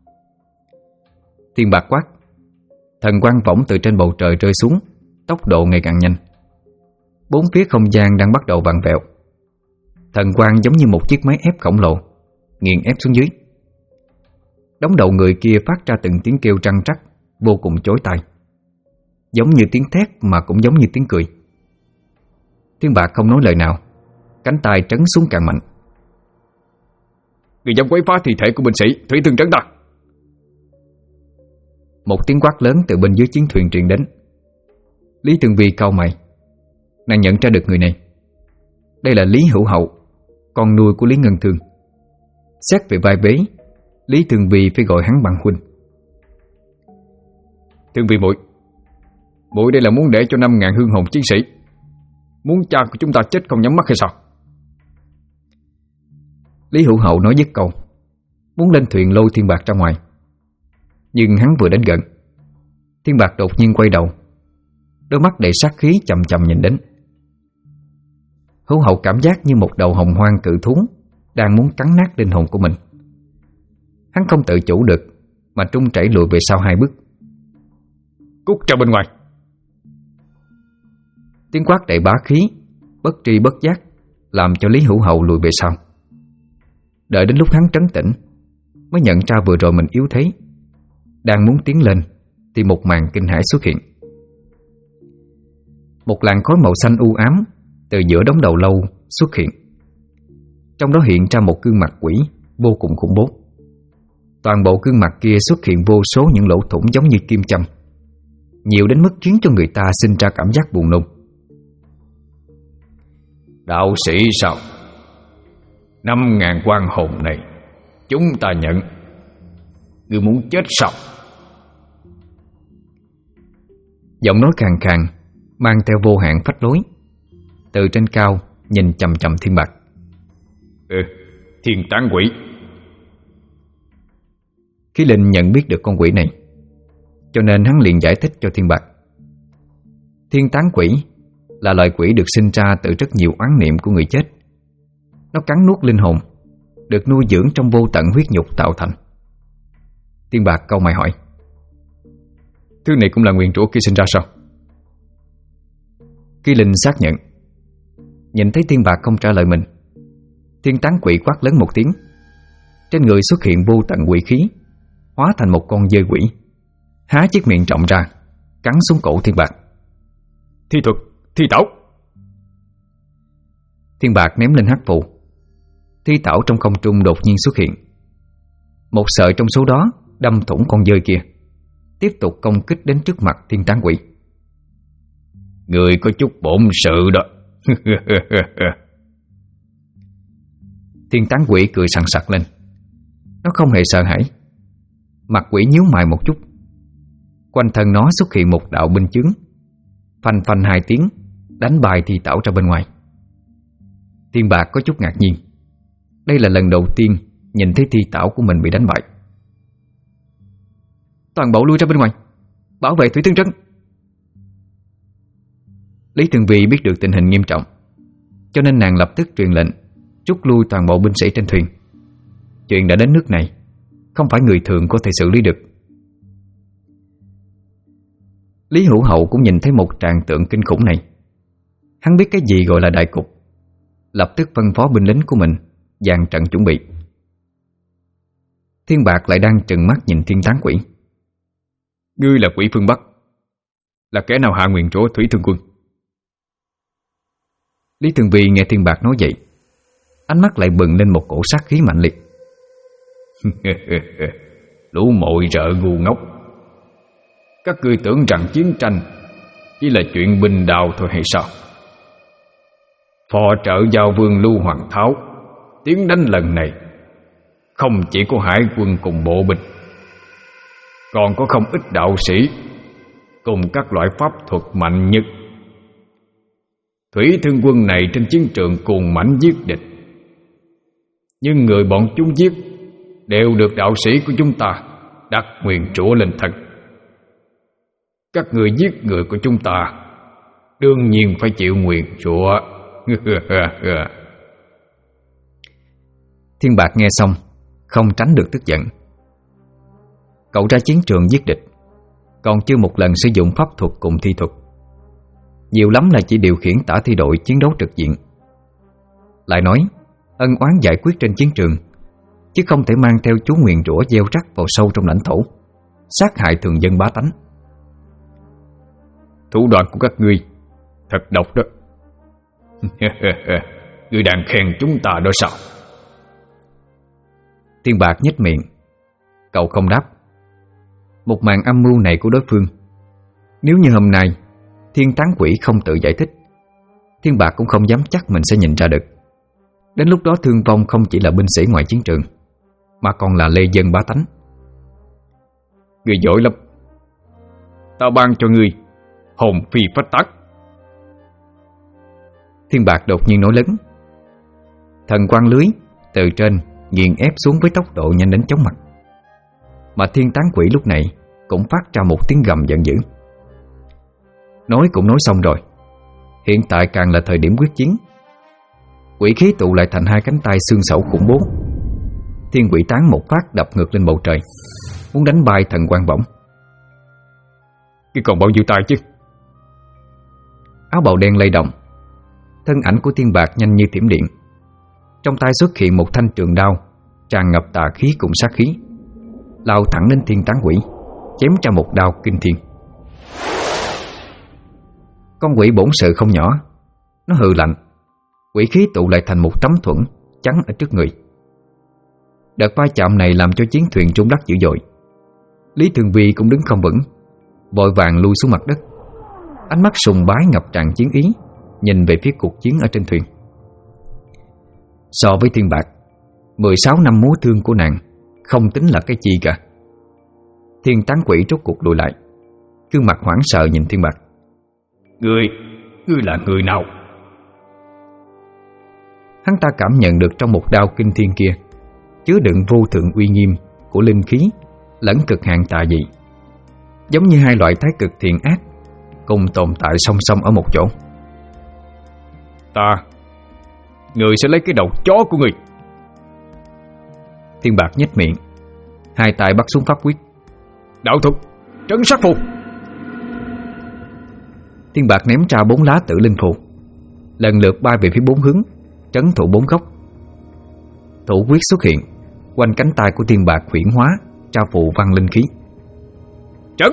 Thiên Bạc quát. Thần quang võng từ trên bầu trời rơi xuống, tốc độ ngày càng nhanh. Bốn phía không gian đang bắt đầu vặn vẹo. Thần quang giống như một chiếc máy ép khổng lồ nghiền ép xuống dưới. Đống đầu người kia phát ra từng tiếng kêu trăng trắc, vô cùng chói tai, giống như tiếng thét mà cũng giống như tiếng cười. Thiên Bạc không nói lời nào, cánh tay trấn xuống càng mạnh. Người dám quấy phá thi thể của binh sĩ, thủy thương trấn ta. Một tiếng quát lớn từ bên dưới chiến thuyền truyền đến. Lý Tường Vi cau mày. Nàng nhận ra được người này. Đây là Lý Hữu Hậu, con nuôi của Lý Ngân Thương. Xét về vai vế, Lý Tường Vi phải gọi hắn bằng huynh. Tường Vi muội, muội đây là muốn để cho 5.000 hương hồn chiến sĩ, muốn cha của chúng ta chết không nhắm mắt hay sao? Lý Hữu Hậu nói dứt câu, muốn lên thuyền lôi Thiên Bạc ra ngoài. Nhưng hắn vừa đến gần, Thiên Bạc đột nhiên quay đầu, đôi mắt đầy sát khí chầm chầm nhìn đến. Hữu Hậu cảm giác như một đầu hồng hoang cự thú đang muốn cắn nát linh hồn của mình. Hắn không tự chủ được mà trung chảy lùi về sau 2 bước. Cút ra bên ngoài! Tiếng quát đầy bá khí, bất tri bất giác làm cho Lý Hữu Hậu lùi về sau. Đợi đến lúc hắn trấn tĩnh mới nhận ra vừa rồi mình yếu thế. Đang muốn tiến lên thì một màn kinh hãi xuất hiện. Một làn khói màu xanh u ám từ giữa đống đầu lâu xuất hiện. Trong đó hiện ra một gương mặt quỷ vô cùng khủng bố. Toàn bộ gương mặt kia xuất hiện vô số những lỗ thủng giống như kim châm, nhiều đến mức khiến cho người ta sinh ra cảm giác buồn nôn. Đạo sĩ sao? 5.000 quan hồn này chúng ta nhận. Ngươi muốn chết sao? Giọng nói khàn khàn mang theo vô hạn phách lối, từ trên cao nhìn chằm chằm Thiên Bạc. Thiên tán quỷ. Khí Linh nhận biết được con quỷ này, cho nên hắn liền giải thích cho Thiên Bạc. Thiên tán quỷ là loài quỷ được sinh ra từ rất nhiều oán niệm của người chết. Nó cắn nuốt linh hồn, được nuôi dưỡng trong vô tận huyết nhục tạo thành. Thiên Bạc cau mày hỏi, thứ này cũng là nguyền rủa kia sinh ra sao? Khí Linh xác nhận. Nhìn thấy Thiên Bạc không trả lời mình, thiên tán quỷ quát lớn một tiếng. Trên người xuất hiện vô tận quỷ khí, hóa thành một con dơi quỷ, há chiếc miệng rộng ra, cắn xuống cổ Thiên Bạc. Thi thuật, thi tảo. Thiên Bạc ném lên hắc phù. Thi tảo trong không trung đột nhiên xuất hiện. Một sợi trong số đó đâm thủng con dơi kia, tiếp tục công kích đến trước mặt Thiên Tán Quỷ. Người có chút bổn sự đó. Thiên Tán Quỷ cười sằng sặc lên. Nó không hề sợ hãi. Mặt quỷ nhíu mày một chút. Quanh thân nó xuất hiện một đạo binh chướng, phanh phanh 2 tiếng, đánh bài Thi Tảo ra bên ngoài. Thiên Bạc có chút ngạc nhiên. Đây là lần đầu tiên nhìn thấy Thi Tảo của mình bị đánh bại. Toàn bộ lui ra bên ngoài, bảo vệ Thủy Tương Trấn. Lý Tường Vi biết được tình hình nghiêm trọng, cho nên nàng lập tức truyền lệnh rút lui toàn bộ binh sĩ trên thuyền. Chuyện đã đến nước này, không phải người thường có thể xử lý được. Lý Hữu Hậu cũng nhìn thấy một tràng tượng kinh khủng này. Hắn biết cái gì gọi là đại cục, lập tức phân phó binh lính của mình dàn trận chuẩn bị. Thiên Bạc lại đang trừng mắt nhìn Thiên Tán Quỷ. Ngươi là quỷ phương Bắc, là kẻ nào hạ nguyền rủa Thủy Thương Quân? Lý Tường Vi nghe Thiên Bạc nói vậy, ánh mắt lại bừng lên một cổ sát khí mạnh liệt. Lũ mội rợ ngu ngốc, các ngươi tưởng rằng chiến tranh chỉ là chuyện binh đao thôi hay sao? Phò trợ giao vương Lưu Hoàng Tháo tiến đánh lần này không chỉ có hải quân cùng bộ binh, còn có không ít đạo sĩ cùng các loại pháp thuật mạnh nhất. Thủy Thương Quân này trên chiến trường cuồng mãnh giết địch, nhưng người bọn chúng giết đều được đạo sĩ của chúng ta đặt nguyền rủa lên thân. Các người giết người của chúng ta đương nhiên phải chịu nguyền rủa. Thiên Bạc nghe xong không tránh được tức giận. Cậu ra chiến trường giết địch, còn chưa một lần sử dụng pháp thuật cùng thi thuật, nhiều lắm là chỉ điều khiển tả thi đội chiến đấu trực diện. Lại nói ân oán giải quyết trên chiến trường, chứ không thể mang theo chú nguyền rủa gieo rắc vào sâu trong lãnh thổ, sát hại thường dân bá tánh. Thủ đoạn của các ngươi thật độc đó. Ngươi đang khen chúng ta đó sao? Thiên Bạc nhếch miệng. Cậu không đáp. Một màn âm mưu này của đối phương, nếu như hôm nay Thiên Tán Quỷ không tự giải thích, Thiên Bạc cũng không dám chắc mình sẽ nhìn ra được. Đến lúc đó thương vong không chỉ là binh sĩ ngoài chiến trường, mà còn là lê dân bá tánh. Ngươi giỏi lắm, tao ban cho ngươi hồn phi phách tán. Thiên Bạc đột nhiên nói lớn. Thần quang lưới từ trên nghiền ép xuống với tốc độ nhanh đến chóng mặt. Mà Thiên Tán Quỷ lúc này cũng phát ra một tiếng gầm giận dữ. Nói cũng nói xong rồi, hiện tại càng là thời điểm quyết chiến. Quỷ khí tụ lại thành 2 cánh tay xương sẩu khủng bố. Thiên Quỷ Tán một phát đập ngược lên bầu trời, muốn đánh bay thần quang bổng. Cái còn bao nhiêu tay chứ? Áo bào đen lay động, thân ảnh của Thiên Bạc nhanh như thiểm điện. Trong tay xuất hiện một thanh trường đao tràn ngập tà khí cùng sát khí, lao thẳng đến Thiên Tán Quỷ, chém ra một đao kinh thiên. Con quỷ bổn sự không nhỏ, nó hừ lạnh, quỷ khí tụ lại thành một tấm thuẫn chắn ở trước người. Đợt va chạm này làm cho chiến thuyền rung lắc dữ dội. Lý Tường Vi cũng đứng không vững, vội vàng lui xuống mặt đất, ánh mắt sùng bái ngập tràn chiến ý, nhìn về phía cuộc chiến ở trên thuyền. So với Thiên Bạc, 16 năm múa thương của nàng không tính là cái chi cả. Thiên Tán Quỷ rốt cuộc lùi lại, gương mặt hoảng sợ nhìn Thiên Bạc. Ngươi là người nào? Hắn ta cảm nhận được trong một đao kinh thiên kia chứa đựng vô thượng uy nghiêm của linh khí lẫn cực hạn tà dị, giống như 2 loại thái cực thiện ác cùng tồn tại song song ở một chỗ. Người sẽ lấy cái đầu chó của người. Thiên Bạc nhếch miệng, 2 tay bắt xuống pháp quyết. Đạo thuật trấn sát phù. Thiên Bạc ném ra 4 lá tử linh phù, lần lượt bay về phía 4 hướng, trấn thủ 4 góc. Thủ quyết xuất hiện, quanh cánh tay của Thiên Bạc huyễn hóa tra phù văn linh khí. Trấn!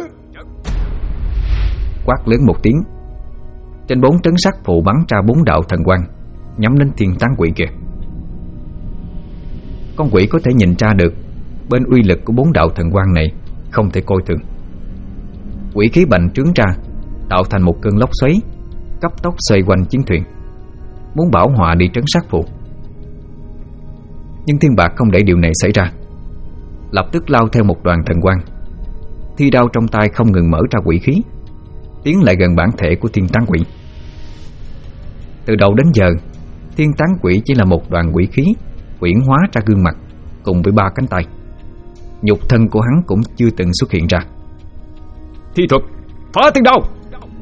Quát lớn một tiếng, trên 4 trấn sát phù bắn ra 4 đạo thần quang nhắm đến Thiên Tán Quỷ kia. Con quỷ có thể nhìn ra được bên uy lực của 4 đạo thần quang này không thể coi thường. Quỷ khí bành trướng ra, tạo thành một cơn lốc xoáy cấp tốc xoay quanh chiến thuyền, muốn bảo hòa đi trấn sát Phù. Nhưng Thiên Bạc không để điều này xảy ra, lập tức lao theo một đoàn thần quang, thi đao trong tay không ngừng mở ra quỷ khí, tiến lại gần bản thể của Thiên Tán Quỷ. Từ đầu đến giờ, Thiên Tán Quỷ chỉ là một đoàn quỷ khí huyễn hóa ra gương mặt cùng với 3 cánh tay. Nhục thân của hắn cũng chưa từng xuất hiện ra. Thi thuật phá thiên đao.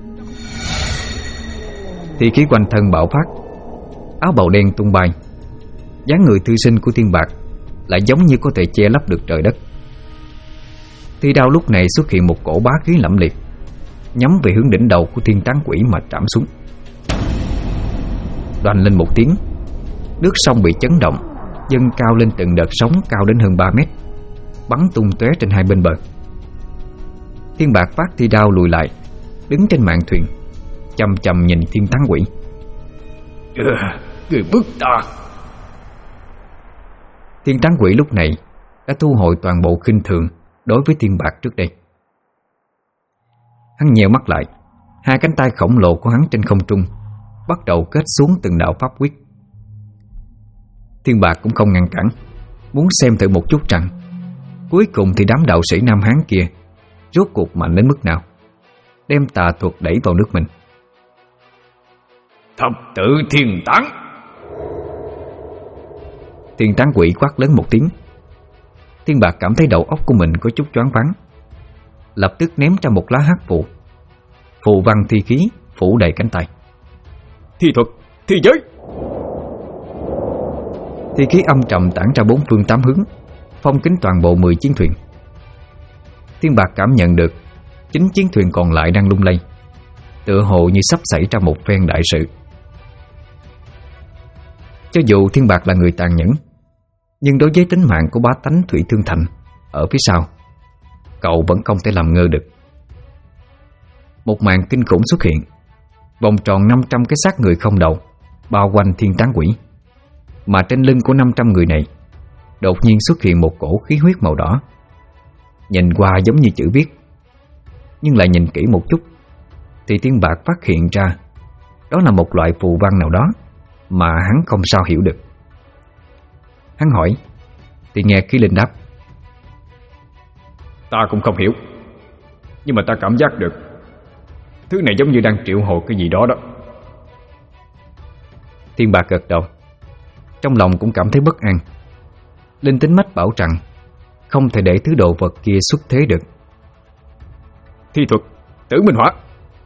Thì khí quanh thân bạo phát, áo bào đen tung bay, dáng người thư sinh của Thiên Bạc lại giống như có thể che lấp được trời đất. Thi đao lúc này xuất hiện một cổ bá khí lẫm liệt, nhắm về hướng đỉnh đầu của Thiên Tán Quỷ mà trảm xuống. Đoành lên một tiếng, nước sông bị chấn động, dâng cao lên từng đợt sóng cao đến hơn 3 mét, bắn tung tóe trên hai bên bờ. Thiên Bạc phát thi đao lùi lại, đứng trên mạn thuyền, chầm chầm nhìn Thiên Tán Quỷ. Người bức ta. Thiên Tán Quỷ lúc này đã thu hồi toàn bộ khinh thường đối với Thiên Bạc trước đây. Hắn nheo mắt lại, hai cánh tay khổng lồ của hắn trên không trung bắt đầu kết xuống từng đạo pháp quyết. Thiên Bạc cũng không ngăn cản, muốn xem thử một chút rằng cuối cùng thì đám đạo sĩ Nam Hán kia rốt cuộc mạnh đến mức nào, đem tà thuật đẩy vào nước mình. Thập tự thiên tán. Thiên Tán Quỷ quát lớn một tiếng. Thiên Bạc cảm thấy đầu óc của mình có chút choáng váng, lập tức ném ra một lá hắc phù, phù văn thi khí phủ đầy cánh tay. Thi thuật, thi giới. Thi khí âm trầm tản ra 4 phương 8 hướng, phong kín toàn bộ 10 chiến thuyền. Thiên Bạc cảm nhận được 9 chiến thuyền còn lại đang lung lay, tựa hồ như sắp xảy ra một phen đại sự. Cho dù Thiên Bạc là người tàn nhẫn, nhưng đối với tính mạng của bá tánh Thủy Thương Thành ở phía sau, cậu vẫn không thể làm ngơ được. Một màn kinh khủng xuất hiện, vòng tròn 500 cái xác người không đầu bao quanh Thiên Tán Quỷ, mà trên lưng của 500 người này đột nhiên xuất hiện một cổ khí huyết màu đỏ. Nhìn qua giống như chữ viết, nhưng lại nhìn kỹ một chút thì Thiên Bạc phát hiện ra đó là một loại phù văn nào đó mà hắn không sao hiểu được. Hắn hỏi thì nghe Khí Linh đáp: Ta cũng không hiểu, nhưng mà ta cảm giác được thứ này giống như đang triệu hồi cái gì đó đó. Thiên Bạc gật đầu, trong lòng cũng cảm thấy bất an. Linh tính mách bảo rằng không thể để thứ đồ vật kia xuất thế được. Thi thuật Tử Minh Hỏa.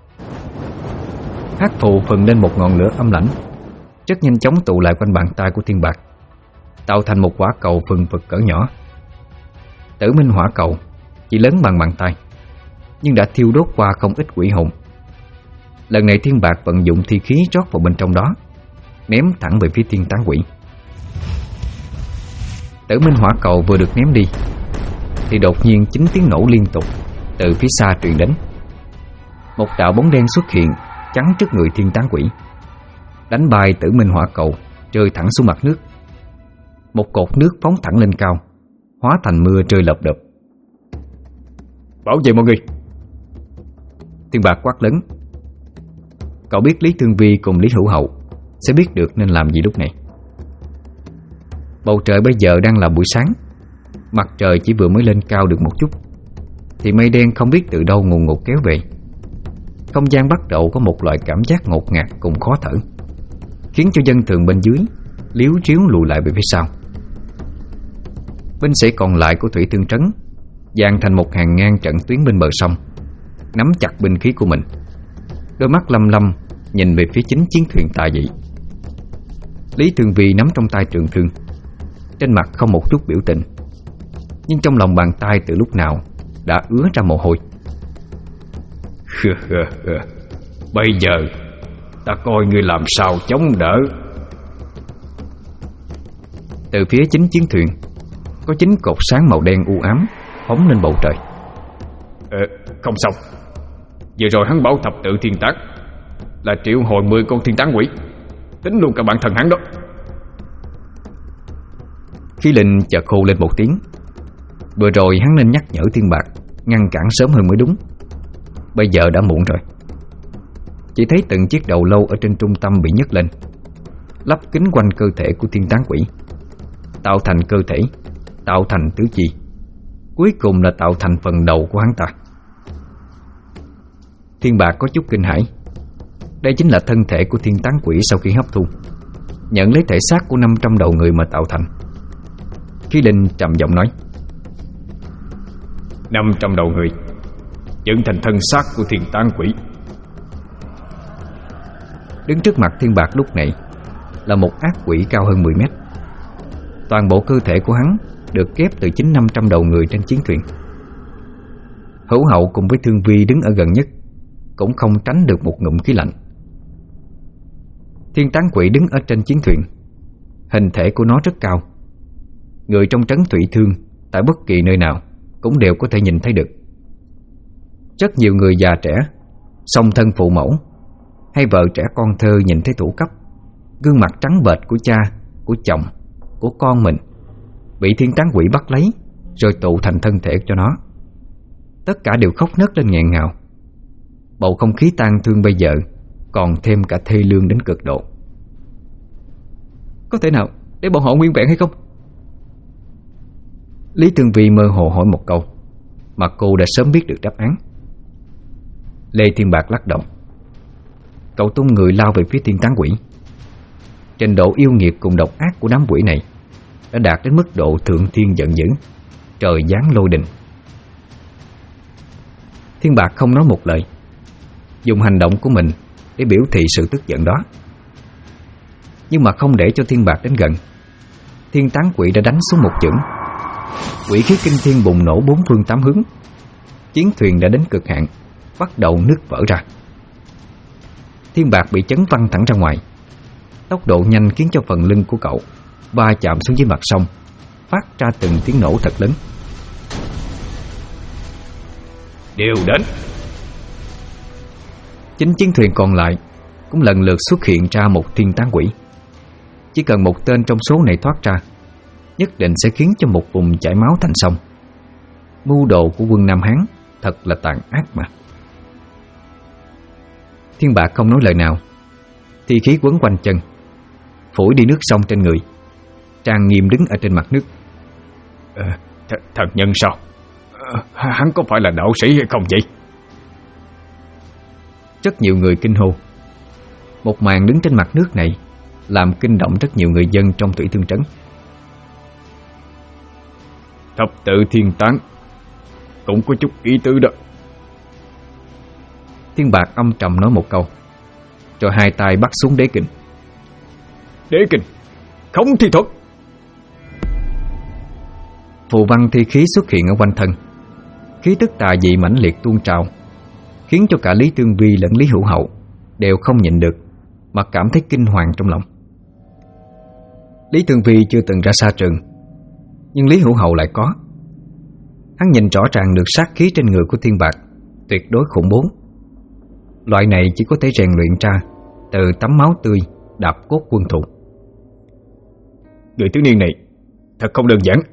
Hắc phù phừng lên một ngọn lửa âm lãnh, rất nhanh chóng tụ lại quanh bàn tay của Thiên Bạc, tạo thành một quả cầu phừng phực cỡ nhỏ. Tử Minh Hỏa cầu chỉ lớn bằng bàn tay, nhưng đã thiêu đốt qua không ít quỷ hồn. Lần này Thiên Bạc vận dụng thi khí rót vào bên trong đó, ném thẳng về phía Thiên Tán Quỷ. Tử Minh Hỏa cầu vừa được ném đi thì đột nhiên 9 tiếng nổ liên tục từ phía xa truyền đến. Một đạo bóng đen xuất hiện chắn trước người Thiên Tán Quỷ, đánh bay Tử Minh Hỏa cầu rơi thẳng xuống mặt nước. Một cột nước phóng thẳng lên cao, hóa thành mưa rơi lộp độp. Bảo vệ mọi người. Thiên Bạc quát lớn. Cậu biết Lý Thương Vi cùng Lý Hữu Hậu sẽ biết được nên làm gì lúc này. Bầu trời bây giờ đang là buổi sáng, mặt trời chỉ vừa mới lên cao được một chút thì mây đen không biết từ đâu ngùn ngụt kéo về. Không gian bắt đầu có một loại cảm giác ngột ngạt cùng khó thở, khiến cho dân thường bên dưới liếu riếu lùi lại về phía sau. Binh sĩ còn lại của Thủy Thương Trấn dàn thành một hàng ngang trận tuyến bên bờ sông, nắm chặt binh khí của mình, đôi mắt lăm lăm nhìn về phía chính chiến thuyền tà dị. Lý Thương Vi nắm trong tay trường thương, trên mặt không một chút biểu tình, nhưng trong lòng bàn tay từ lúc nào đã ứa ra mồ hôi. Bây giờ ta coi ngươi làm sao chống đỡ. Từ phía chính chiến thuyền có 9 cột sáng màu đen u ám phóng lên bầu trời. Không xong, vừa rồi hắn bảo thập tự thiên tán là triệu hồi 10 con thiên tán quỷ, tính luôn cả bản thân hắn đó. Khí Linh chợt hô lên một tiếng, Vừa rồi hắn nên nhắc nhở Thiên Bạc ngăn cản sớm hơn mới đúng. Bây giờ đã muộn rồi. Chỉ thấy từng chiếc đầu lâu ở trên trung tâm bị nhấc lên, lắp kính quanh cơ thể của thiên tán quỷ, tạo thành cơ thể, tạo thành tứ chi, cuối cùng là tạo thành phần đầu của hắn ta. Thiên Bạc có chút kinh hãi. Đây chính là thân thể của thiên tán quỷ sau khi hấp thu, nhận lấy thể xác của 500 đầu người mà tạo thành. Khí Linh trầm giọng nói: 500 đầu người dựng thành thân xác của thiên tán quỷ. Đứng trước mặt Thiên Bạc lúc này là một ác quỷ cao hơn 10 mét. Toàn bộ cơ thể của hắn được ghép từ chính 500 đầu người trên chiến thuyền. Hữu Hậu cùng với Thương Vi đứng ở gần nhất cũng không tránh được một ngụm khí lạnh. Thiên tán quỷ đứng ở trên chiến thuyền, hình thể của nó rất cao. Người trong trấn Thủy Thương tại bất kỳ nơi nào cũng đều có thể nhìn thấy được. Rất nhiều người già trẻ, song thân phụ mẫu hay vợ trẻ con thơ nhìn thấy thủ cấp, gương mặt trắng bệch của cha, của chồng, của con mình bị thiên tán quỷ bắt lấy rồi tụ thành thân thể cho nó. Tất cả đều khóc nấc lên nghẹn ngào. Bầu không khí tang thương bây giờ còn thêm cả thê lương đến cực độ. Có thể nào để bọn họ nguyên vẹn hay không? Lý Tương Vi mơ hồ hỏi một câu mà cô đã sớm biết được đáp án. Lê Thiên Bạc lắc đầu. Cậu tung người lao về phía thiên tán quỷ. Trình độ yêu nghiệt cùng độc ác của đám quỷ này đã đạt đến mức độ thượng thiên giận dữ, trời giáng lôi đình. Thiên Bạc không nói một lời, dùng hành động của mình để biểu thị sự tức giận đó. Nhưng mà không để cho Thiên Bạc đến gần, thiên tán quỷ đã đánh xuống một chưởng. Quỷ khí kinh thiên bùng nổ bốn phương tám hướng. Chiến thuyền đã đến cực hạn, bắt đầu nứt vỡ ra. Thiên Bạc bị chấn văng thẳng ra ngoài. Tốc độ nhanh khiến cho phần lưng của cậu va chạm xuống dưới mặt sông, phát ra từng tiếng nổ thật lớn. Đều đến. Chính chiến thuyền còn lại cũng lần lượt xuất hiện ra một thiên tán quỷ. Chỉ cần một tên trong số này thoát ra, nhất định sẽ khiến cho một vùng chảy máu thành sông. Mưu đồ của quân Nam Hán thật là tàn ác mà. Thiên Bạc không nói lời nào, thì khí quấn quanh chân, phủi đi nước sông trên người. Trang Nghiêm đứng ở trên mặt nước. Thần nhân sao? Hắn có phải là đạo sĩ hay không vậy? Rất nhiều người kinh hô. Một màn đứng trên mặt nước này làm kinh động rất nhiều người dân trong Thủy Thương trấn. Thập tự thiên tán cũng có chút ý tứ đó. Thiên Bạc âm trầm nói một câu, rồi hai tay bắt xuống đế kình. Đế kình, không thi thuật. Phù văn thi khí xuất hiện ở quanh thân, khí tức tà dị mãnh liệt tuôn trào, khiến cho cả Lý Tương Vi lẫn Lý Hữu Hậu đều không nhịn được mà cảm thấy kinh hoàng trong lòng. Lý Tương Vi chưa từng ra xa trường, nhưng Lý Hữu Hậu lại có. Hắn nhìn rõ ràng được sát khí trên người của Thiên Bạc tuyệt đối khủng bố. Loại này chỉ có thể rèn luyện ra từ tấm máu tươi đạp cốt quân thù. Người thiếu niên này thật không đơn giản.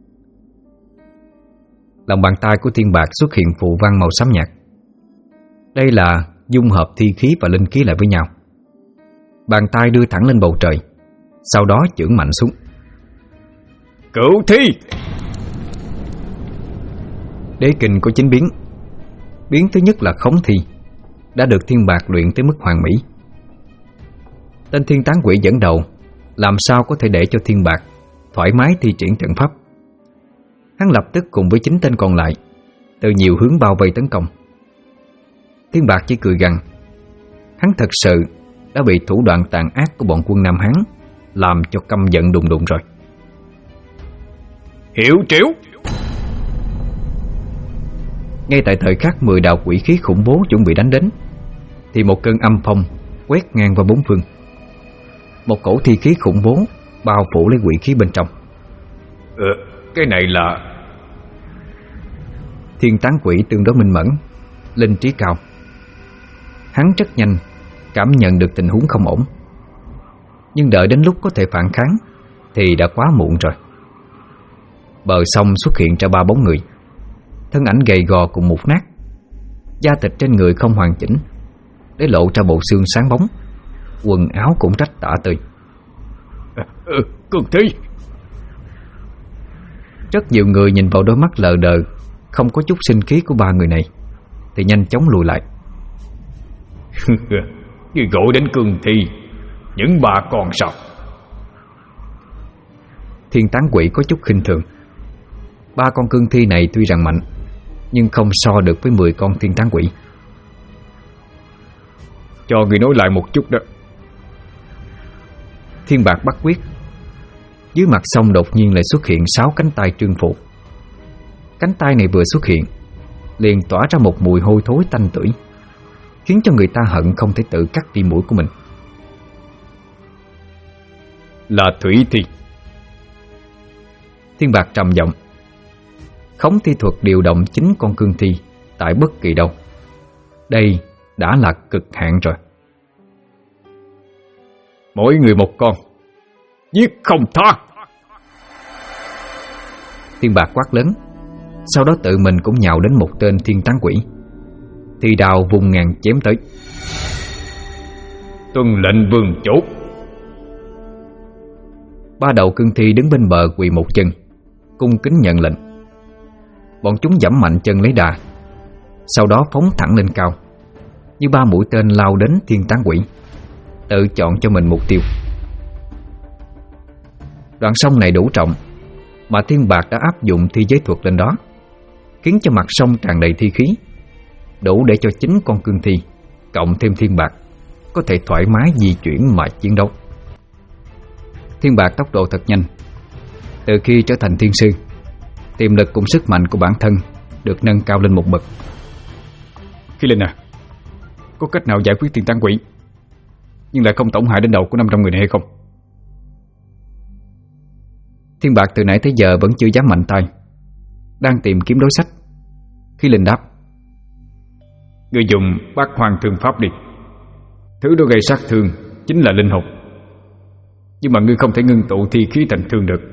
Lòng bàn tay của Thiên Bạc xuất hiện phù văn màu xám nhạt. Đây là dung hợp thi khí và linh khí lại với nhau. Bàn tay đưa thẳng lên bầu trời, sau đó chưởng mạnh xuống. Cửu thi. Đế kình có 9 biến. Biến thứ nhất là khống thi, đã được Thiên Bạc luyện tới mức hoàn mỹ. Tên thiên tán quỷ dẫn đầu, làm sao có thể để cho Thiên Bạc thoải mái thi triển trận pháp. Hắn lập tức cùng với 9 tên còn lại từ nhiều hướng bao vây tấn công. Thiên Bạc chỉ cười gằn. Hắn thật sự đã bị thủ đoạn tàn ác của bọn quân Nam Hán làm cho căm giận đùng đùng rồi. Hiểu triểu. Ngay tại thời khắc 10 đạo quỷ khí khủng bố chuẩn bị đánh đến, thì một cơn âm phong quét ngang qua bốn phương. Một cổ thi khí khủng bố bao phủ lấy quỷ khí bên trong. Cái này là... Thiên tán quỷ tương đối minh mẫn, linh trí cao. Hắn rất nhanh cảm nhận được tình huống không ổn, nhưng đợi đến lúc có thể phản kháng thì đã quá muộn rồi. bờ sông xuất hiện ra 3 bóng người. Thân ảnh gầy gò cùng mục nát, da thịt trên người không hoàn chỉnh, để lộ ra bộ xương sáng bóng. Quần áo cũng rách tả tơi. Cương Thi. Rất nhiều người nhìn vào đôi mắt lờ đờ, không có chút sinh khí của 3 người này, thì nhanh chóng lùi lại. Ngươi gọi đến Cương Thi, những bà con sao? Thiên Tán Quỷ có chút khinh thường. 3 con cương thi này tuy rằng mạnh, nhưng không so được với 10 con Thiên Tán Quỷ. Cho ngươi nói lại một chút đó. Thiên Bạc bắt quyết. Dưới mặt sông đột nhiên lại xuất hiện 6 cánh tay trương phụ. Cánh tay này vừa xuất hiện, liền tỏa ra một mùi hôi thối tanh tưởi, khiến cho người ta hận không thể tự cắt đi mũi của mình. Là thủy thi. Thiên Bạc trầm giọng. Khống thi thuật điều động 9 con cương thi tại bất kỳ đâu. Đây đã là cực hạn rồi. Mỗi người một con, giết không tha. Thiên Bạc quát lớn, sau đó tự mình cũng nhào đến một tên Thiên Tán Quỷ, thì đào vùng ngàn chém tới. Tuân lệnh vương chủ. 3 đầu cương thi đứng bên bờ quỳ một chân, cung kính nhận lệnh. Bọn chúng giẫm mạnh chân lấy đà, sau đó phóng thẳng lên cao, như 3 mũi tên lao đến Thiên Tán Quỷ, tự chọn cho mình mục tiêu. Đoạn sông này đủ trọng, mà Thiên Bạc đã áp dụng thi giới thuật lên đó, khiến cho mặt sông tràn đầy thi khí, đủ để cho 9 con cương thi cộng thêm Thiên Bạc có thể thoải mái di chuyển mà chiến đấu. Thiên Bạc tốc độ thật nhanh. Từ khi trở thành thiên sư, tiềm lực cùng sức mạnh của bản thân được nâng cao lên một bậc. Khi Linh à, có cách nào giải quyết Thiên Tán Quỷ nhưng lại không tổn hại đến đầu của 500 người này hay không? Thiên Bạc từ nãy tới giờ vẫn chưa dám mạnh tay, đang tìm kiếm đối sách. Khi Linh đáp: Ngươi dùng Bát Hoang Thương Pháp đi. Thứ đó gây sát thương chính là linh hồn, nhưng mà ngươi không thể ngưng tụ thi khí thành thương được.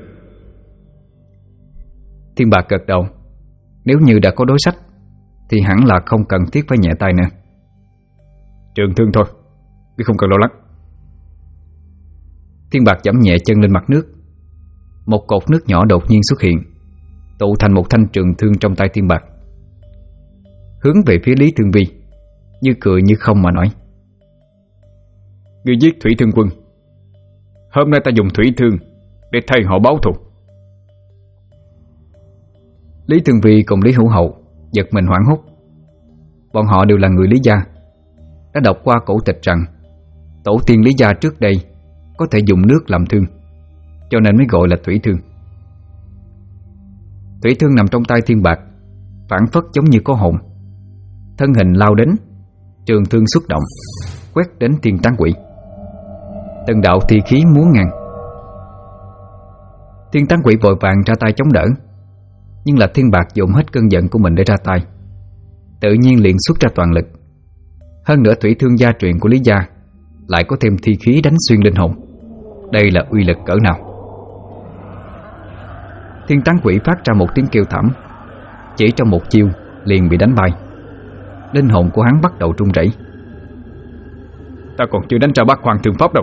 Thiên Bạc gật đầu. Nếu như đã có đối sách thì hẳn là không cần thiết phải nhẹ tay nữa. Trường thương thôi, ngươi không cần lo lắng. Thiên Bạc giẫm nhẹ chân lên mặt nước. Một cột nước nhỏ đột nhiên xuất hiện, tụ thành một thanh trường thương trong tay Thiên Bạc, hướng về phía Lý Thương Vi, như cười như không mà nói: Ngươi giết Thủy Thương Quân, hôm nay ta dùng thủy thương để thay họ báo thù. Lý Thương Vi cùng Lý Hữu Hậu giật mình hoảng hốt. Bọn họ đều là người Lý gia, đã đọc qua cổ tịch rằng tổ tiên Lý gia trước đây có thể dùng nước làm thương, cho nên mới gọi là thủy thương. Thủy thương nằm trong tay Thiên Bạc, phảng phất giống như có hồn. Thân hình lao đến, trường thương xuất động, quét đến Thiên Tán Quỷ. Từng đạo thi khí múa ngang. Thiên Tán Quỷ vội vàng ra tay chống đỡ, nhưng là Thiên Bạc dùng hết cơn giận của mình để ra tay, tự nhiên liền xuất ra toàn lực. Hơn nữa thủy thương gia truyền của Lý gia lại có thêm thi khí đánh xuyên linh hồn. Đây là uy lực cỡ nào? Thiên Tán Quỷ phát ra một tiếng kêu thảm, chỉ trong một chiêu liền bị đánh bay. Linh hồn của hắn bắt đầu run rẩy. Ta còn chưa đánh ra Bát Hoang Thương Pháp đâu.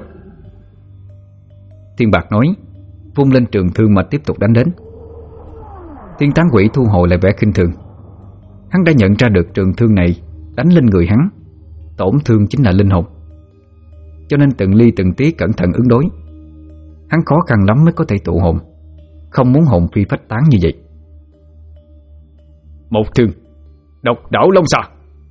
Thiên Bạc nói, vung lên trường thương mà tiếp tục đánh đến. Thiên Tán Quỷ thu hồi lại vẻ khinh thường. Hắn đã nhận ra được trường thương này đánh lên người hắn, tổn thương chính là linh hồn, cho nên từng ly từng tí cẩn thận ứng đối. Hắn khó khăn lắm mới có thể tụ hồn, không muốn hồn phi phách tán như vậy. Một thương, Độc Đảo Long Xà.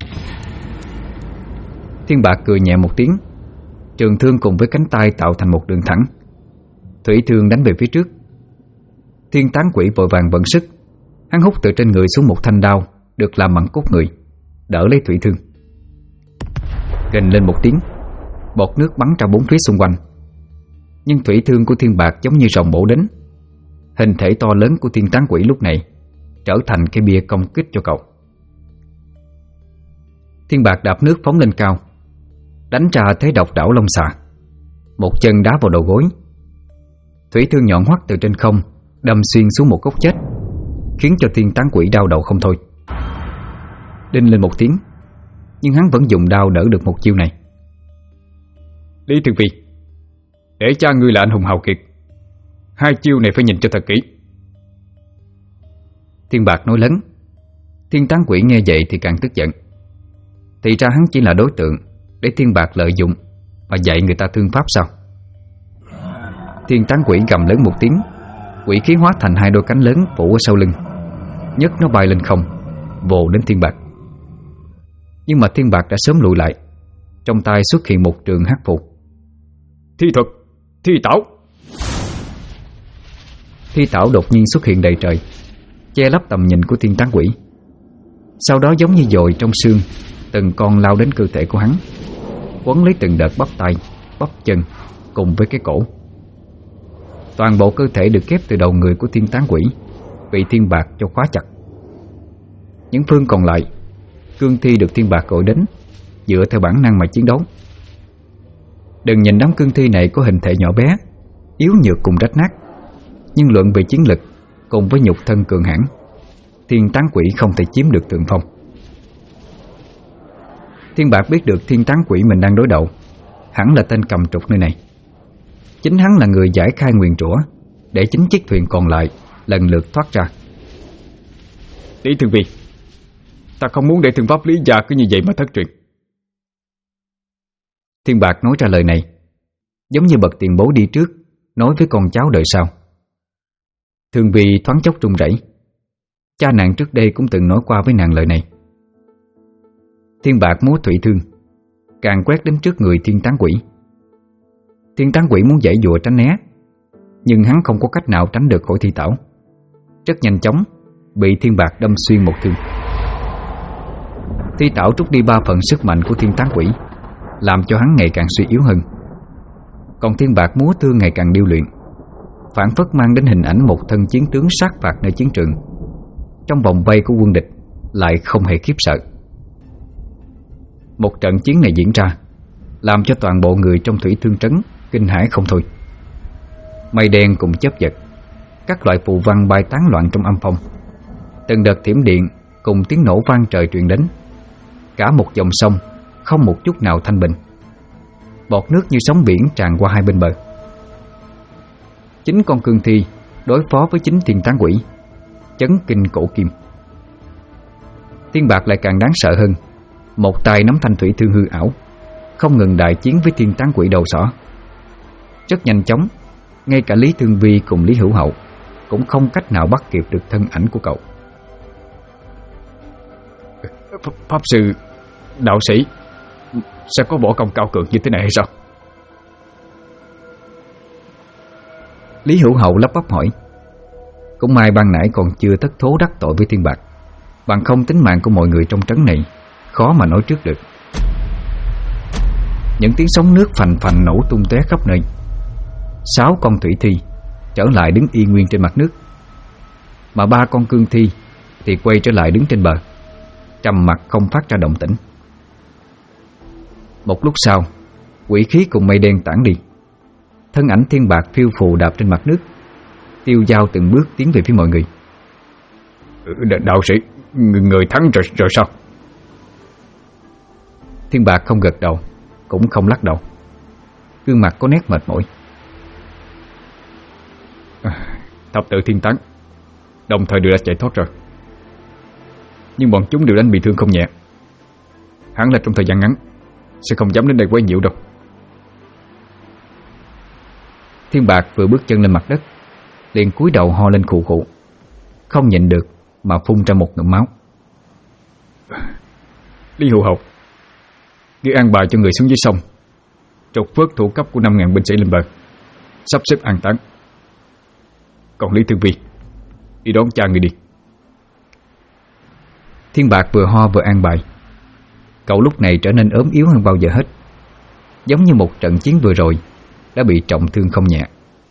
Thiên Bạc cười nhẹ một tiếng, trường thương cùng với cánh tay tạo thành một đường thẳng. Thủy thương đánh về phía trước. Thiên Tán Quỷ vội vàng vận sức. Hắn hút từ trên người xuống một thanh đao được làm bằng cốt người, đỡ lấy thủy thương. Gành lên một tiếng, bọt nước bắn ra bốn phía xung quanh. Nhưng thủy thương của Thiên Bạc giống như rồng bổ đến. Hình thể to lớn của Thiên Tán Quỷ lúc này trở thành cái bia công kích cho cậu. Thiên Bạc đạp nước phóng lên cao, đánh ra thế Độc Đảo Long Xà, một chân đá vào đầu gối. Thủy thương nhọn hoắt từ trên không đâm xuyên xuống một gốc chết, khiến cho Thiên Tán Quỷ đau đầu không thôi. Đinh lên một tiếng, nhưng hắn vẫn dùng đao đỡ được một chiêu này. Lý Thường Vi, để cha ngươi là anh hùng hào kiệt, hai chiêu này phải nhìn cho thật kỹ. Thiên Bạc nói lớn. Thiên Tán Quỷ nghe vậy thì càng tức giận. Thì ra hắn chỉ là đối tượng để Thiên Bạc lợi dụng mà dạy người ta thương pháp sao? Thiên Tán Quỷ gầm lớn một tiếng, quỷ khí hóa thành hai đôi cánh lớn phủ ở sau lưng, nhấc nó bay lên không, vồ đến Thiên Bạc. Nhưng mà Thiên Bạc đã sớm lùi lại, trong tay xuất hiện một trường hắc phù. Thi thuật, thi tảo. Thi tảo đột nhiên xuất hiện đầy trời, che lấp tầm nhìn của Thiên Tán Quỷ. Sau đó giống như dồi trong xương, từng con lao đến cơ thể của hắn, quấn lấy từng đợt bắp tay, bắp chân cùng với cái cổ. Toàn bộ cơ thể được ghép từ đầu người của Thiên Tán Quỷ bị Thiên Bạc cho khóa chặt. Những phương còn lại, cương thi được Thiên Bạc gọi đến dựa theo bản năng mà chiến đấu. Đừng nhìn đám cương thi này có hình thể nhỏ bé, yếu nhược cùng rách nát, nhưng luận về chiến lực cùng với nhục thân cường hãn, Thiên Tán Quỷ không thể chiếm được thượng phong. Thiên Bạc biết được Thiên Tán Quỷ mình đang đối đầu hẳn là tên cầm trục nơi này. Chính hắn là người giải khai nguyền rủa để chính chiếc thuyền còn lại lần lượt thoát ra. Lý Thường Vi, ta không muốn để thương pháp Lý gia cứ như vậy mà thất truyền. Thiên Bạc nói ra lời này giống như bậc tiền bối đi trước nói với con cháu đời sau. Thường Vi thoáng chốc run rẩy. Cha nàng trước đây cũng từng nói qua với nàng lời này. Thiên Bạc múa thủy thương, càng quét đến trước người Thiên Tán Quỷ. Thiên Tán Quỷ muốn giãy giụa tránh né, nhưng hắn không có cách nào tránh được khỏi thi tảo. Rất nhanh chóng bị Thiên Bạc đâm xuyên một thương. Thi tảo trút đi 3 phần sức mạnh của Thiên Tán Quỷ, làm cho hắn ngày càng suy yếu hơn. Còn Thiên Bạc múa thương ngày càng điêu luyện, phản phất mang đến hình ảnh một thân chiến tướng sát phạt nơi chiến trường, trong vòng vây của quân địch lại không hề khiếp sợ. Một trận chiến này diễn ra làm cho toàn bộ người trong thủy thương trấn kinh hãi không thôi. Mây đen cùng chớp giật, các loại phù văn bay tán loạn trong âm phong. Từng đợt thiểm điện cùng tiếng nổ vang trời truyền đến. Cả một dòng sông không một chút nào thanh bình, bọt nước như sóng biển tràn qua hai bên bờ. Chính con cương thi đối phó với chính Thiên Tán Quỷ, chấn kinh cổ kim. Thiên Bạc lại càng đáng sợ hơn, một tay nắm thanh thủy thương hư ảo, không ngừng đại chiến với Thiên Tán Quỷ đầu sỏ. Rất nhanh chóng, ngay cả Lý Thương Vi cùng Lý Hữu Hậu cũng không cách nào bắt kịp được thân ảnh của cậu. Pháp sư, đạo sĩ sẽ có võ công cao cường như thế này hay sao? Lý Hữu Hậu lắp bắp hỏi. Cũng may ban nãy còn chưa thất thố đắc tội với Thiên Bạc, bằng không tính mạng của mọi người trong trấn này khó mà nói trước được. Những tiếng sóng nước phành phành nổ tung tóe khắp nơi. 6 con thủy thi trở lại đứng yên nguyên trên mặt nước, mà 3 con cương thi thì quay trở lại đứng trên bờ, trầm mặc không phát ra động tĩnh. Một lúc sau, quỷ khí cùng mây đen tản đi. Thân ảnh Thiên Bạc phiêu phù đạp trên mặt nước, tiêu dao từng bước tiến về phía mọi người. Đạo sĩ, người thắng rồi sao? Thiên Bạc không gật đầu, cũng không lắc đầu, gương mặt có nét mệt mỏi. Thập tự Thiên Tán đồng thời đều đã chạy thoát rồi, nhưng bọn chúng đều đánh bị thương không nhẹ. Hẳn là trong thời gian ngắn sẽ không dám đến đây quấy nhiễu đâu. Thiên Bạc vừa bước chân lên mặt đất, liền cúi đầu ho lên khụ khụ, không nhịn được mà phun ra một ngụm máu. Lý Hữu Hậu, ngươi an bài cho người xuống dưới sông trục vớt thủ cấp của 5.000 binh sĩ lên bờ, sắp xếp an táng. Còn Lý Thương Vi, đi đón cha người đi. Thiên Bạc vừa ho vừa an bài. Cậu lúc này trở nên ốm yếu hơn bao giờ hết, giống như một trận chiến vừa rồi đã bị trọng thương không nhẹ.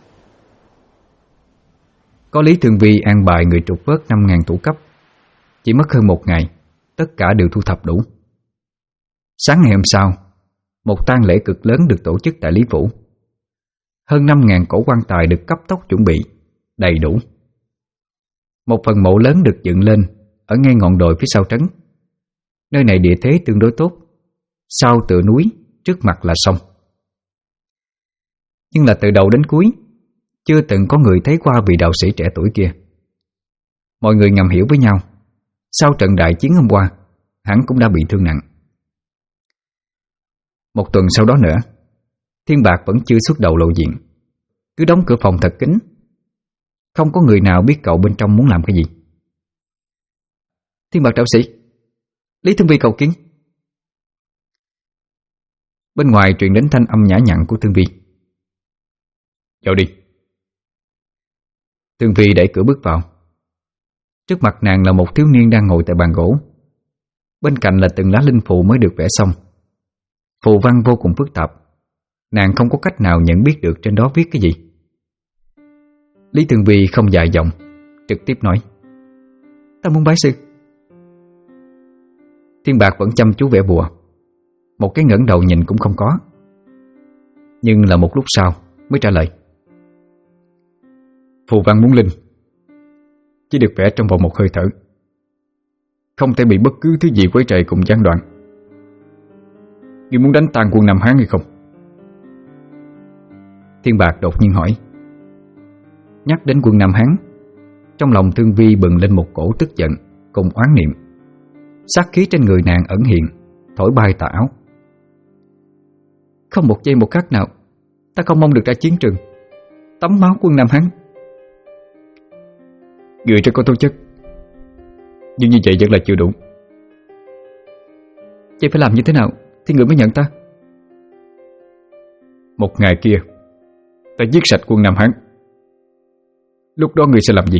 Có Lý Thương Vi an bài người trục vớt 5.000 thủ cấp, chỉ mất hơn 1 ngày, tất cả đều thu thập đủ. Sáng ngày hôm sau, một tang lễ cực lớn được tổ chức tại Lý Phủ. Hơn 5.000 cỗ quan tài được cấp tốc chuẩn bị đầy đủ, Một phần mộ lớn được dựng lên ở ngay ngọn đồi phía sau trấn. Nơi này địa thế tương đối tốt, sau tựa núi, trước mặt là sông. Nhưng là từ đầu đến cuối chưa từng có người thấy qua vị đạo sĩ trẻ tuổi kia. Mọi người ngầm hiểu với nhau, sau trận đại chiến hôm qua, hắn cũng đã bị thương nặng. Một tuần sau đó nữa, Thiên Bạc vẫn chưa xuất đầu lộ diện, cứ đóng cửa phòng thật kín. Không có người nào biết cậu bên trong muốn làm cái gì. Thiên Bạc đạo sĩ, Lý Thương Vi cầu kiến. Bên ngoài truyền đến thanh âm nhã nhặn của Thương Vi. Vào đi. Thương Vi đẩy cửa bước vào. Trước mặt nàng là một thiếu niên đang ngồi tại bàn gỗ. Bên cạnh là từng lá linh phù mới được vẽ xong. Phù văn vô cùng phức tạp, nàng không có cách nào nhận biết được trên đó viết cái gì. Lý Thương Vi không dài dòng, trực tiếp nói: Ta muốn bái sư. Thiên Bạc vẫn chăm chú vẽ bùa, một cái ngẩng đầu nhìn cũng không có. Nhưng là một lúc sau mới trả lời: Phù văn muốn linh, chỉ được vẽ trong vòng một hơi thở, không thể bị bất cứ thứ gì quấy rầy cùng gián đoạn. Ngươi muốn đánh tan quân Nam Hán hay không? Thiên Bạc đột nhiên hỏi. Nhắc đến quân Nam Hán, trong lòng Thương Vi bừng lên một cổ tức giận cùng oán niệm. Sát khí trên người nàng ẩn hiện, thổi bay tà áo. Không một giây một khắc nào ta không mong được ra chiến trường, tắm máu quân Nam Hán. Người rất có tố chất, nhưng như vậy vẫn là chưa đủ. Vậy phải làm như thế nào thì người mới nhận ta? Một ngày kia ta giết sạch quân Nam Hán, lúc đó người sẽ làm gì?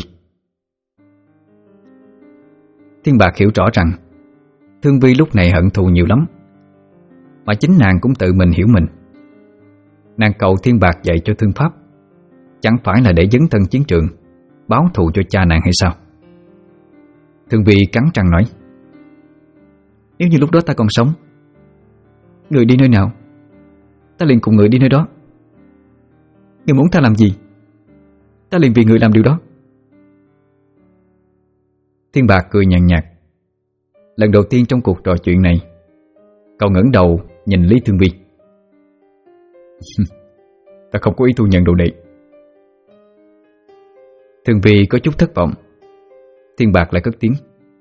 Thiên Bạc hiểu rõ rằng Thương Vi lúc này hận thù nhiều lắm, mà chính nàng cũng tự mình hiểu mình. Nàng cầu Thiên Bạc dạy cho thương pháp, chẳng phải là để dấn thân chiến trường, báo thù cho cha nàng hay sao? Thương Vi cắn răng nói: Nếu như lúc đó ta còn sống, người đi nơi nào, ta liền cùng người đi nơi đó. Người muốn ta làm gì, ta liền vì người làm điều đó. Thiên Bạc cười nhàn nhạt. Lần đầu tiên trong cuộc trò chuyện này, cậu ngẩng đầu nhìn Lý Thương Vi. Ta không có ý thu nhận đồ đệ. Thương Vi có chút thất vọng. Thiên Bạc lại cất tiếng: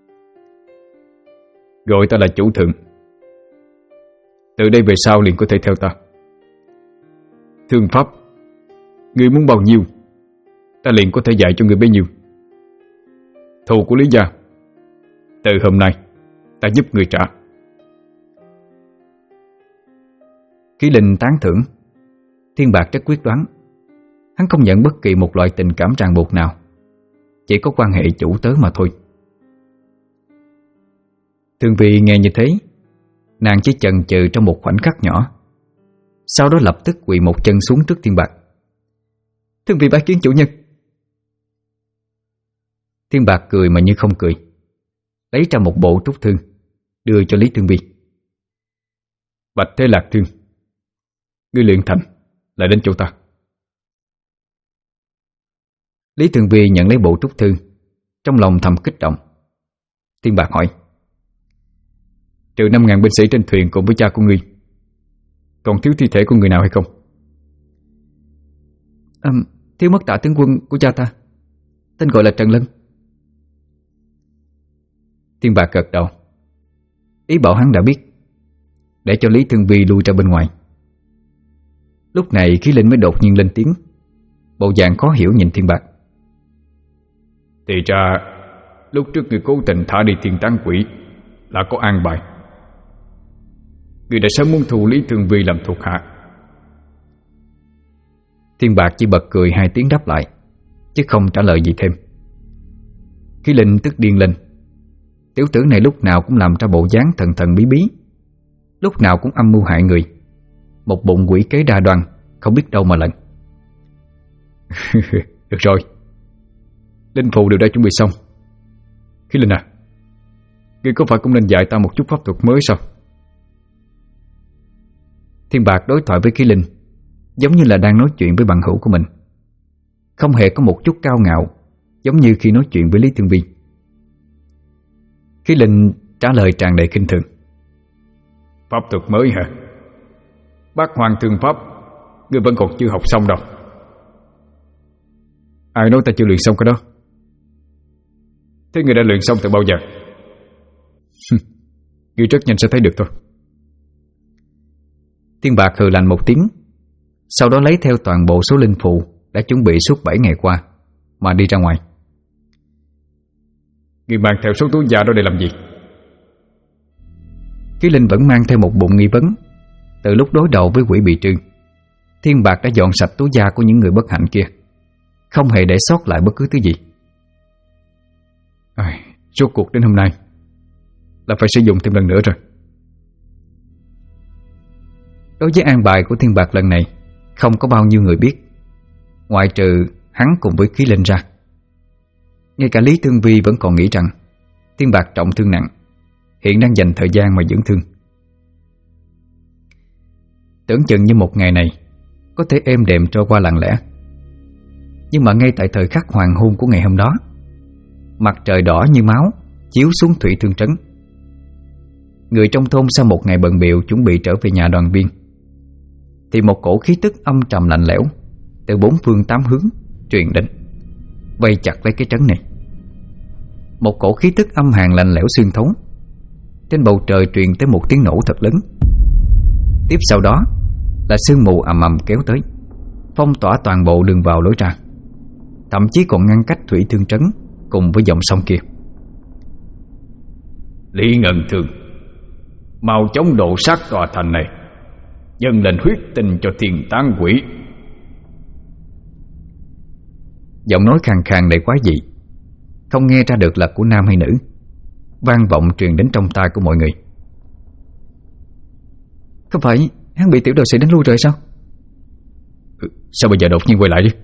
Gọi ta là chủ thượng, từ đây về sau liền có thể theo ta. Thương pháp, ngươi muốn bao nhiêu, ta liền có thể dạy cho ngươi bấy nhiêu. Thù của Lý gia, từ hôm nay ta giúp người trả. Khí Linh tán thưởng. Thiên Bạc rất quyết đoán. Hắn không nhận bất kỳ một loại tình cảm ràng buộc nào, chỉ có quan hệ chủ tớ mà thôi. Thương Vi nghe như thế, nàng chỉ chần chừ trong một khoảnh khắc nhỏ, sau đó lập tức quỳ một chân xuống trước Thiên Bạc. Thương Vi bái kiến chủ nhân. Thiên Bạc cười mà như không cười, lấy ra một bộ trúc thương đưa cho Lý Thương Vi. Bạch Thế Lạc Thương, ngươi luyện thành lại đến chỗ ta. Lý Thương Vi nhận lấy bộ trúc thư, trong lòng thầm kích động. Thiên Bạc hỏi: Trừ 5.000 binh sĩ trên thuyền cùng với cha của ngươi, còn thiếu thi thể của người nào hay không? Thiếu mất Tạ tướng quân của cha ta, tên gọi là Trần Lân. Thiên Bạc gật đầu, ý bảo hắn đã biết, để cho Lý Thương Vi lui ra bên ngoài. Lúc này Khí Linh mới đột nhiên lên tiếng, bộ dạng khó hiểu nhìn Thiên Bạc. Thì ra lúc trước người cố tình thả đi Thiên Tán Quỷ là có an bài. Người đã sớm muốn thu Lý Thương Vi làm thuộc hạ. Thiên Bạc chỉ bật cười 2 tiếng đáp lại, chứ không trả lời gì thêm. Khí Linh tức điên lên. Tiểu tử này lúc nào cũng làm ra bộ dáng thần thần bí bí, lúc nào cũng âm mưu hại người, một bụng quỷ kế đa đoan, không biết đâu mà lận. Được rồi, linh phù đều đã chuẩn bị xong. Khí Linh à, ngươi có phải cũng nên dạy ta một chút pháp thuật mới sao? Thiên Bạc đối thoại với Khí Linh giống như là đang nói chuyện với bằng hữu của mình, không hề có một chút cao ngạo giống như khi nói chuyện với Lý Thương Vi. Khí Linh trả lời tràn đầy khinh thường. Pháp thuật mới hả? Bát Hoang Thương Pháp ngươi vẫn còn chưa học xong đâu. Ai nói ta chưa luyện xong cái đó? Thế ngươi đã luyện xong từ bao giờ? Ngươi rất nhanh sẽ thấy được thôi. Tiên Bạc hừ lạnh một tiếng, sau đó lấy theo toàn bộ số linh phù đã chuẩn bị suốt 7 ngày qua mà đi ra ngoài. Ngươi mang theo số túi da đó để làm gì? Khí Linh vẫn mang theo một bụng nghi vấn. Từ lúc đối đầu với quỷ bị trương, Thiên Bạc đã dọn sạch túi da của những người bất hạnh kia, không hề để sót lại bất cứ thứ gì. Rốt cuộc đến hôm nay là phải sử dụng thêm lần nữa rồi. Đối với an bài của Thiên Bạc lần này, không có bao nhiêu người biết, ngoại trừ hắn cùng với Khí Linh ra. Ngay cả Lý Thương Vi vẫn còn nghĩ rằng Thiên Bạc trọng thương nặng, hiện đang dành thời gian mà dưỡng thương. Tưởng chừng như một ngày này có thể êm đềm trôi qua lặng lẽ. Nhưng mà ngay tại thời khắc hoàng hôn của ngày hôm đó, mặt trời đỏ như máu chiếu xuống Thủy Thương Trấn. Người trong thôn sau một ngày bận bịu chuẩn bị trở về nhà đoàn viên, thì một cổ khí tức âm trầm lạnh lẽo từ bốn phương tám hướng truyền đến, vây chặt lấy cái trấn này. Một cổ khí tức âm hàn lạnh lẽo xuyên thấu. Trên bầu trời truyền tới một tiếng nổ thật lớn. Tiếp sau đó là sương mù ầm ầm kéo tới, phong tỏa toàn bộ đường vào lối ra, thậm chí còn ngăn cách Thủy Thương Trấn cùng với dòng sông kia. Lý Ngân Thương, mau chống độ sát tòa thành này, dâng lên huyết tinh cho thiên tán quỷ. Giọng nói khàn khàn đầy quái dị, không nghe ra được là của nam hay nữ, vang vọng truyền đến trong tai của mọi người. Không phải hắn bị tiểu đạo sĩ đánh lui rồi sao? Sao bây giờ đột nhiên quay lại chứ?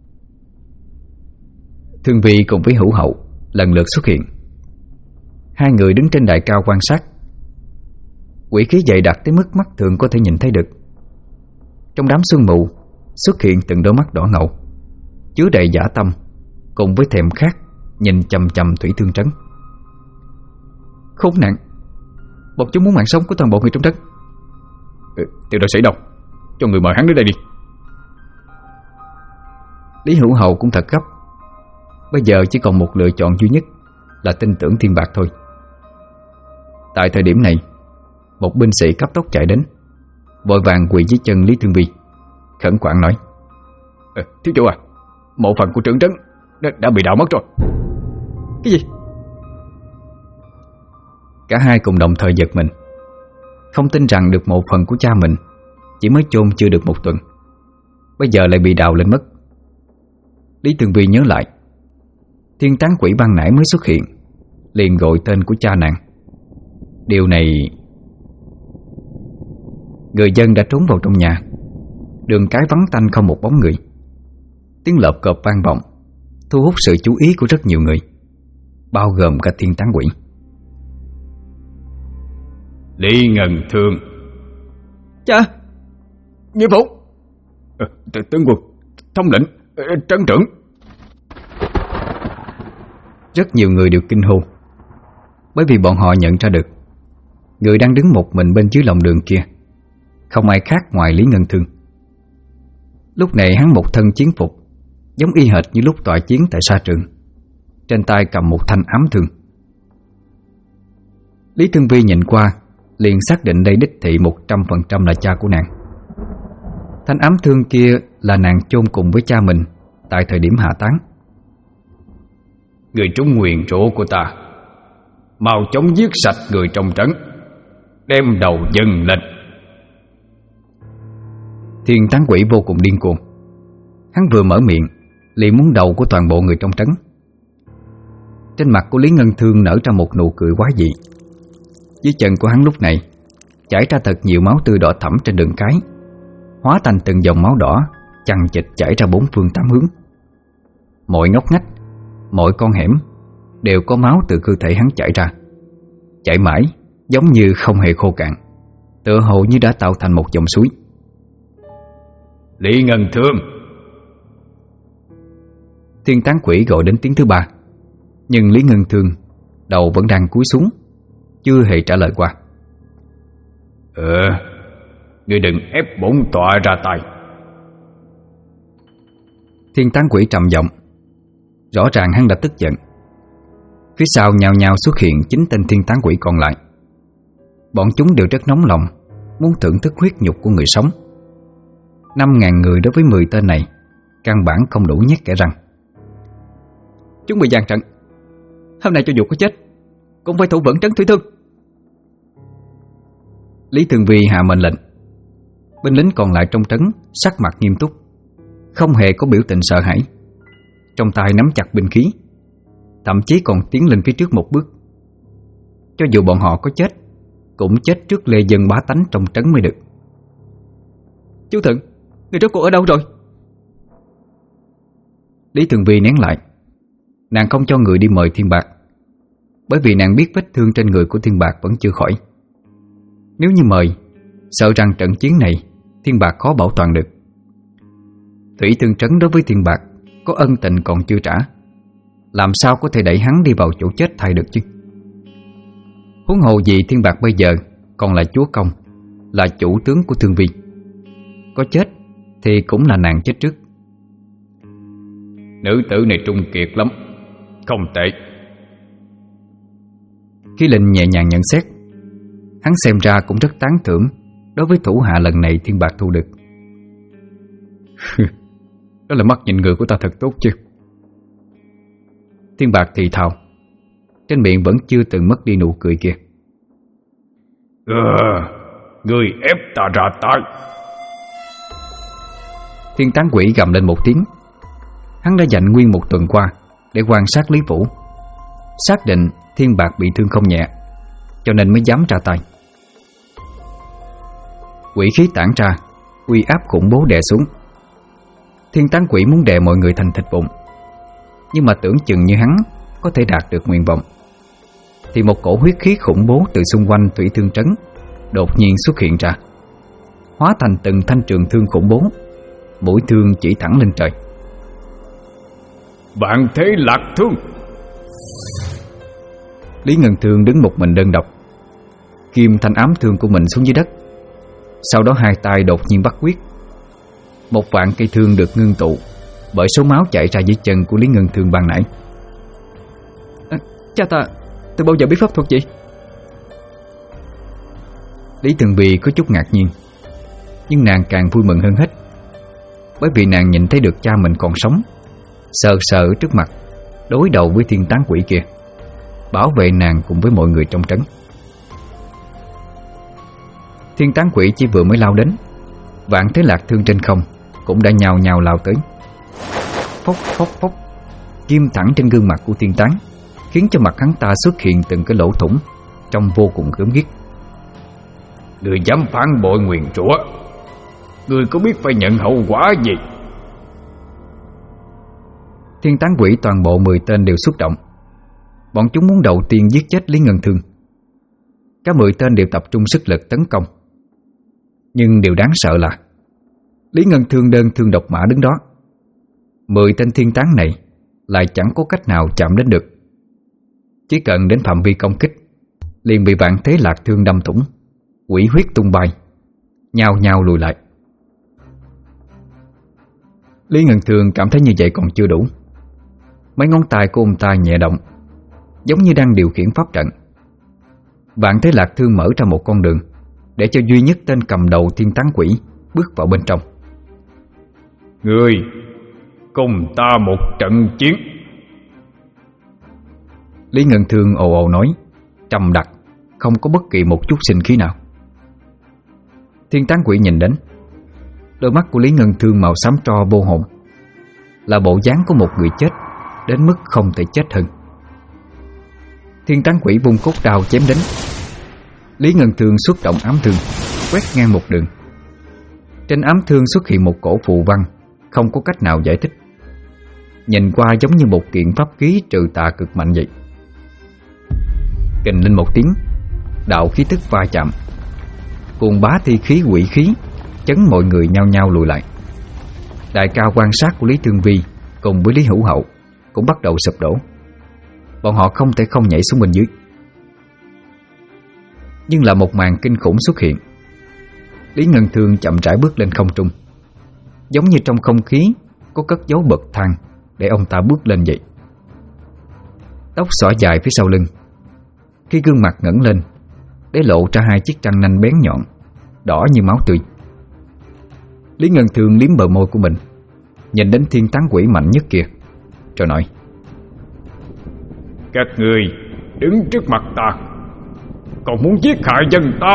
Thương Vi cùng với Hữu Hậu lần lượt xuất hiện. Hai người đứng trên đài cao quan sát. Quỷ khí dày đặc tới mức mắt thường có thể nhìn thấy được. Trong đám sương mù xuất hiện từng đôi mắt đỏ ngầu, chứa đầy dã tâm cùng với thèm khát nhìn chằm chằm Thủy Thương Trấn. Khốn nạn, bọn chúng muốn mạng sống của toàn bộ người trong trấn. Tiểu đạo sĩ đâu? Cho người mời hắn đến đây đi. Lý Hữu Hậu cũng thật gấp. Bây giờ chỉ còn một lựa chọn duy nhất là tin tưởng Thiên Bạc thôi. Tại thời điểm này, một binh sĩ cấp tốc chạy đến, vội vàng quỳ dưới chân Lý Thương Vi, khẩn khoản nói: Thiếu chủ à, mộ phần của trưởng trấn đã bị đào mất rồi. Cái gì? Cả hai cùng đồng thời giật mình, không tin rằng được mộ phần của cha mình chỉ mới chôn chưa được một tuần, bây giờ lại bị đào lên mất. Lý Thương Vi nhớ lại, thiên tán quỷ ban nãy mới xuất hiện, liền gọi tên của cha nàng. Điều này... Người dân đã trốn vào trong nhà. Đường cái vắng tanh không một bóng người. Tiếng lợp cộp vang vọng, thu hút sự chú ý của rất nhiều người, bao gồm cả thiên tán quỷ. Lý Ngân Thương. Cha, nghĩa phụ. Tướng quân, thống lĩnh, trấn trưởng. Rất nhiều người đều kinh hô, bởi vì bọn họ nhận ra được người đang đứng một mình bên dưới lòng đường kia không ai khác ngoài Lý Ngân Thương. Lúc này hắn một thân chiến phục, giống y hệt như lúc tọa chiến tại sa trường, trên tay cầm một thanh ám thương. Lý Thương Vi nhìn qua liền xác định đây đích thị 100% là cha của nàng. Thanh ám thương kia là nàng chôn cùng với cha mình tại thời điểm hạ táng. Người trúng nguyền rủa của ta, mau chóng giết sạch người trong trấn, đem đầu dâng lên. Thiên tán quỷ vô cùng điên cuồng. Hắn vừa mở miệng liền muốn đầu của toàn bộ người trong trấn. Trên mặt của Lý Ngân Thương nở ra một nụ cười quái dị. Dưới chân của hắn lúc này chảy ra thật nhiều máu tươi đỏ thẫm trên đường cái, hóa thành từng dòng máu đỏ chằng chịt chảy ra bốn phương tám hướng. Mọi ngóc ngách, mọi con hẻm đều có máu từ cơ thể hắn chảy ra, chảy mãi giống như không hề khô cạn, tựa hồ như đã tạo thành một dòng suối. Lý Ngân Thương. Thiên tán quỷ gọi đến tiếng thứ ba, nhưng Lý Ngân Thương đầu vẫn đang cúi xuống, chưa hề trả lời qua. Ngươi đừng ép bổn tọa ra tay. Thiên tán quỷ trầm giọng. Rõ ràng hắn đã tức giận. Phía sau nhào nhào xuất hiện 9 tên thiên tán quỷ còn lại. Bọn chúng đều rất nóng lòng, muốn thưởng thức huyết nhục của người sống. 5.000 người đối với 10 tên này căn bản không đủ nhét kẽ răng. Chúng bị dàn trận. Hôm nay cho dù có chết cũng phải thủ vững trấn Thủy Thương. Lý Thường Vi hạ mệnh lệnh. Binh lính còn lại trong trấn sắc mặt nghiêm túc, không hề có biểu tình sợ hãi, trong tay nắm chặt binh khí, thậm chí còn tiến lên phía trước một bước. Cho dù bọn họ có chết cũng chết trước lê dân bá tánh trong trấn mới được. Chú Thượng, người rốt cuộc ở đâu rồi? Lý Thường Vi nén lại. Nàng không cho người đi mời Thiên Bạc, bởi vì nàng biết vết thương trên người của Thiên Bạc vẫn chưa khỏi. Nếu như mời, sợ rằng trận chiến này Thiên Bạc khó bảo toàn được. Thủy Thương trấn đối với Thiên Bạc có ân tình còn chưa trả, làm sao có thể đẩy hắn đi vào chỗ chết thay được chứ? Huống hồ gì Thiên Bạc bây giờ còn là chúa công, là chủ tướng của Thương Vi. Có chết thì cũng là nàng chết trước. Nữ tử này trung kiệt lắm, không tệ. Khi Linh nhẹ nhàng nhận xét, hắn xem ra cũng rất tán thưởng đối với thủ hạ lần này Thiên Bạc thu được. Đó là mắt nhìn người của ta thật tốt chứ. Thiên Bạc thì thào, trên miệng vẫn chưa từng mất đi nụ cười kia. Ngươi ép ta ra tay. Thiên tán quỷ gầm lên một tiếng. Hắn đã dành nguyên một tuần qua để quan sát Lý Vũ, xác định Thiên Bạc bị thương không nhẹ, cho nên mới dám ra tay. Quỷ khí tản ra, uy áp khủng bố đè xuống. Thiên tán quỷ muốn đè mọi người thành thịt vụn, nhưng mà tưởng chừng như hắn có thể đạt được nguyện vọng, thì một cổ huyết khí khủng bố từ xung quanh Thủy Thương trấn đột nhiên xuất hiện ra, hóa thành từng thanh trường thương khủng bố, mũi thương chỉ thẳng lên trời. Vạn thế lạc thương. Lý Ngân Thương đứng một mình đơn độc, kim thanh ám thương của mình xuống dưới đất. Sau đó hai tay đột nhiên bắt quyết. Một vạn cây thương được ngưng tụ bởi số máu chảy ra dưới chân của Lý Ngân Thương ban nãy. Cha ta từ bao giờ biết pháp thuật vậy? Lý Thường Vi có chút ngạc nhiên, nhưng nàng càng vui mừng hơn hết, bởi vì nàng nhìn thấy được cha mình còn sống, sờ sờ trước mặt, đối đầu với thiên tán quỷ kia, bảo vệ nàng cùng với mọi người trong trấn. Thiên tán quỷ chỉ vừa mới lao đến, vạn thế lạc thương trên không cũng đã nhào nhào lao tới. Phốc phốc phốc, kim thẳng trên gương mặt của thiên tán, khiến cho mặt hắn ta xuất hiện từng cái lỗ thủng, trông vô cùng gớm ghiếc. Người dám phản bội nguyền rủa, người có biết phải nhận hậu quả gì? Thiên tán quỷ toàn bộ 10 tên đều xúc động. Bọn chúng muốn đầu tiên giết chết Lý Ngân Thương. Cả 10 tên đều tập trung sức lực tấn công. Nhưng điều đáng sợ là Lý Ngân Thương đơn thương độc mã đứng đó, 10 tên thiên tán này lại chẳng có cách nào chạm đến được. Chỉ cần đến phạm vi công kích liền bị vạn thế lạc thương đâm thủng, quỷ huyết tung bay, nhao nhao lùi lại. Lý Ngân Thương cảm thấy như vậy còn chưa đủ. Mấy ngón tay của ông ta nhẹ động, giống như đang điều khiển pháp trận. Vạn thế lạc thương mở ra một con đường để cho duy nhất tên cầm đầu thiên tán quỷ bước vào bên trong. Ngươi cùng ta một trận chiến. Lý Ngân Thương ồ ồ nói, trầm đặc, không có bất kỳ một chút sinh khí nào. Thiên tán quỷ nhìn đến, đôi mắt của Lý Ngân Thương màu xám tro vô hồn, là bộ dáng của một người chết đến mức không thể chết hơn. Thiên tán quỷ vung cốt đao chém đến. Lý Ngân Thương xuất động ám thương, quét ngang một đường. Trên ám thương xuất hiện một cổ phù văn không có cách nào giải thích, nhìn qua giống như một kiện pháp khí trừ tà cực mạnh vậy. Kình lên một tiếng, đạo khí tức va chạm, cuồng bá thi khí quỷ khí, chấn mọi người nhao nhao lùi lại. Đại cao quan sát của Lý Thương Vi cùng với Lý Hữu Hậu cũng bắt đầu sụp đổ. Bọn họ không thể không nhảy xuống bên dưới. Nhưng là một màn kinh khủng xuất hiện. Lý Ngân Thương chậm rãi bước lên không trung, giống như trong không khí có cất dấu bậc thang để ông ta bước lên vậy. Tóc xõa dài phía sau lưng, khi gương mặt ngẩng lên để lộ ra hai chiếc răng nanh bén nhọn, đỏ như máu tươi. Lý Ngân Thương liếm bờ môi của mình, nhìn đến thiên tán quỷ mạnh nhất kia, rồi nói: Các người đứng trước mặt ta, còn muốn giết hại dân ta.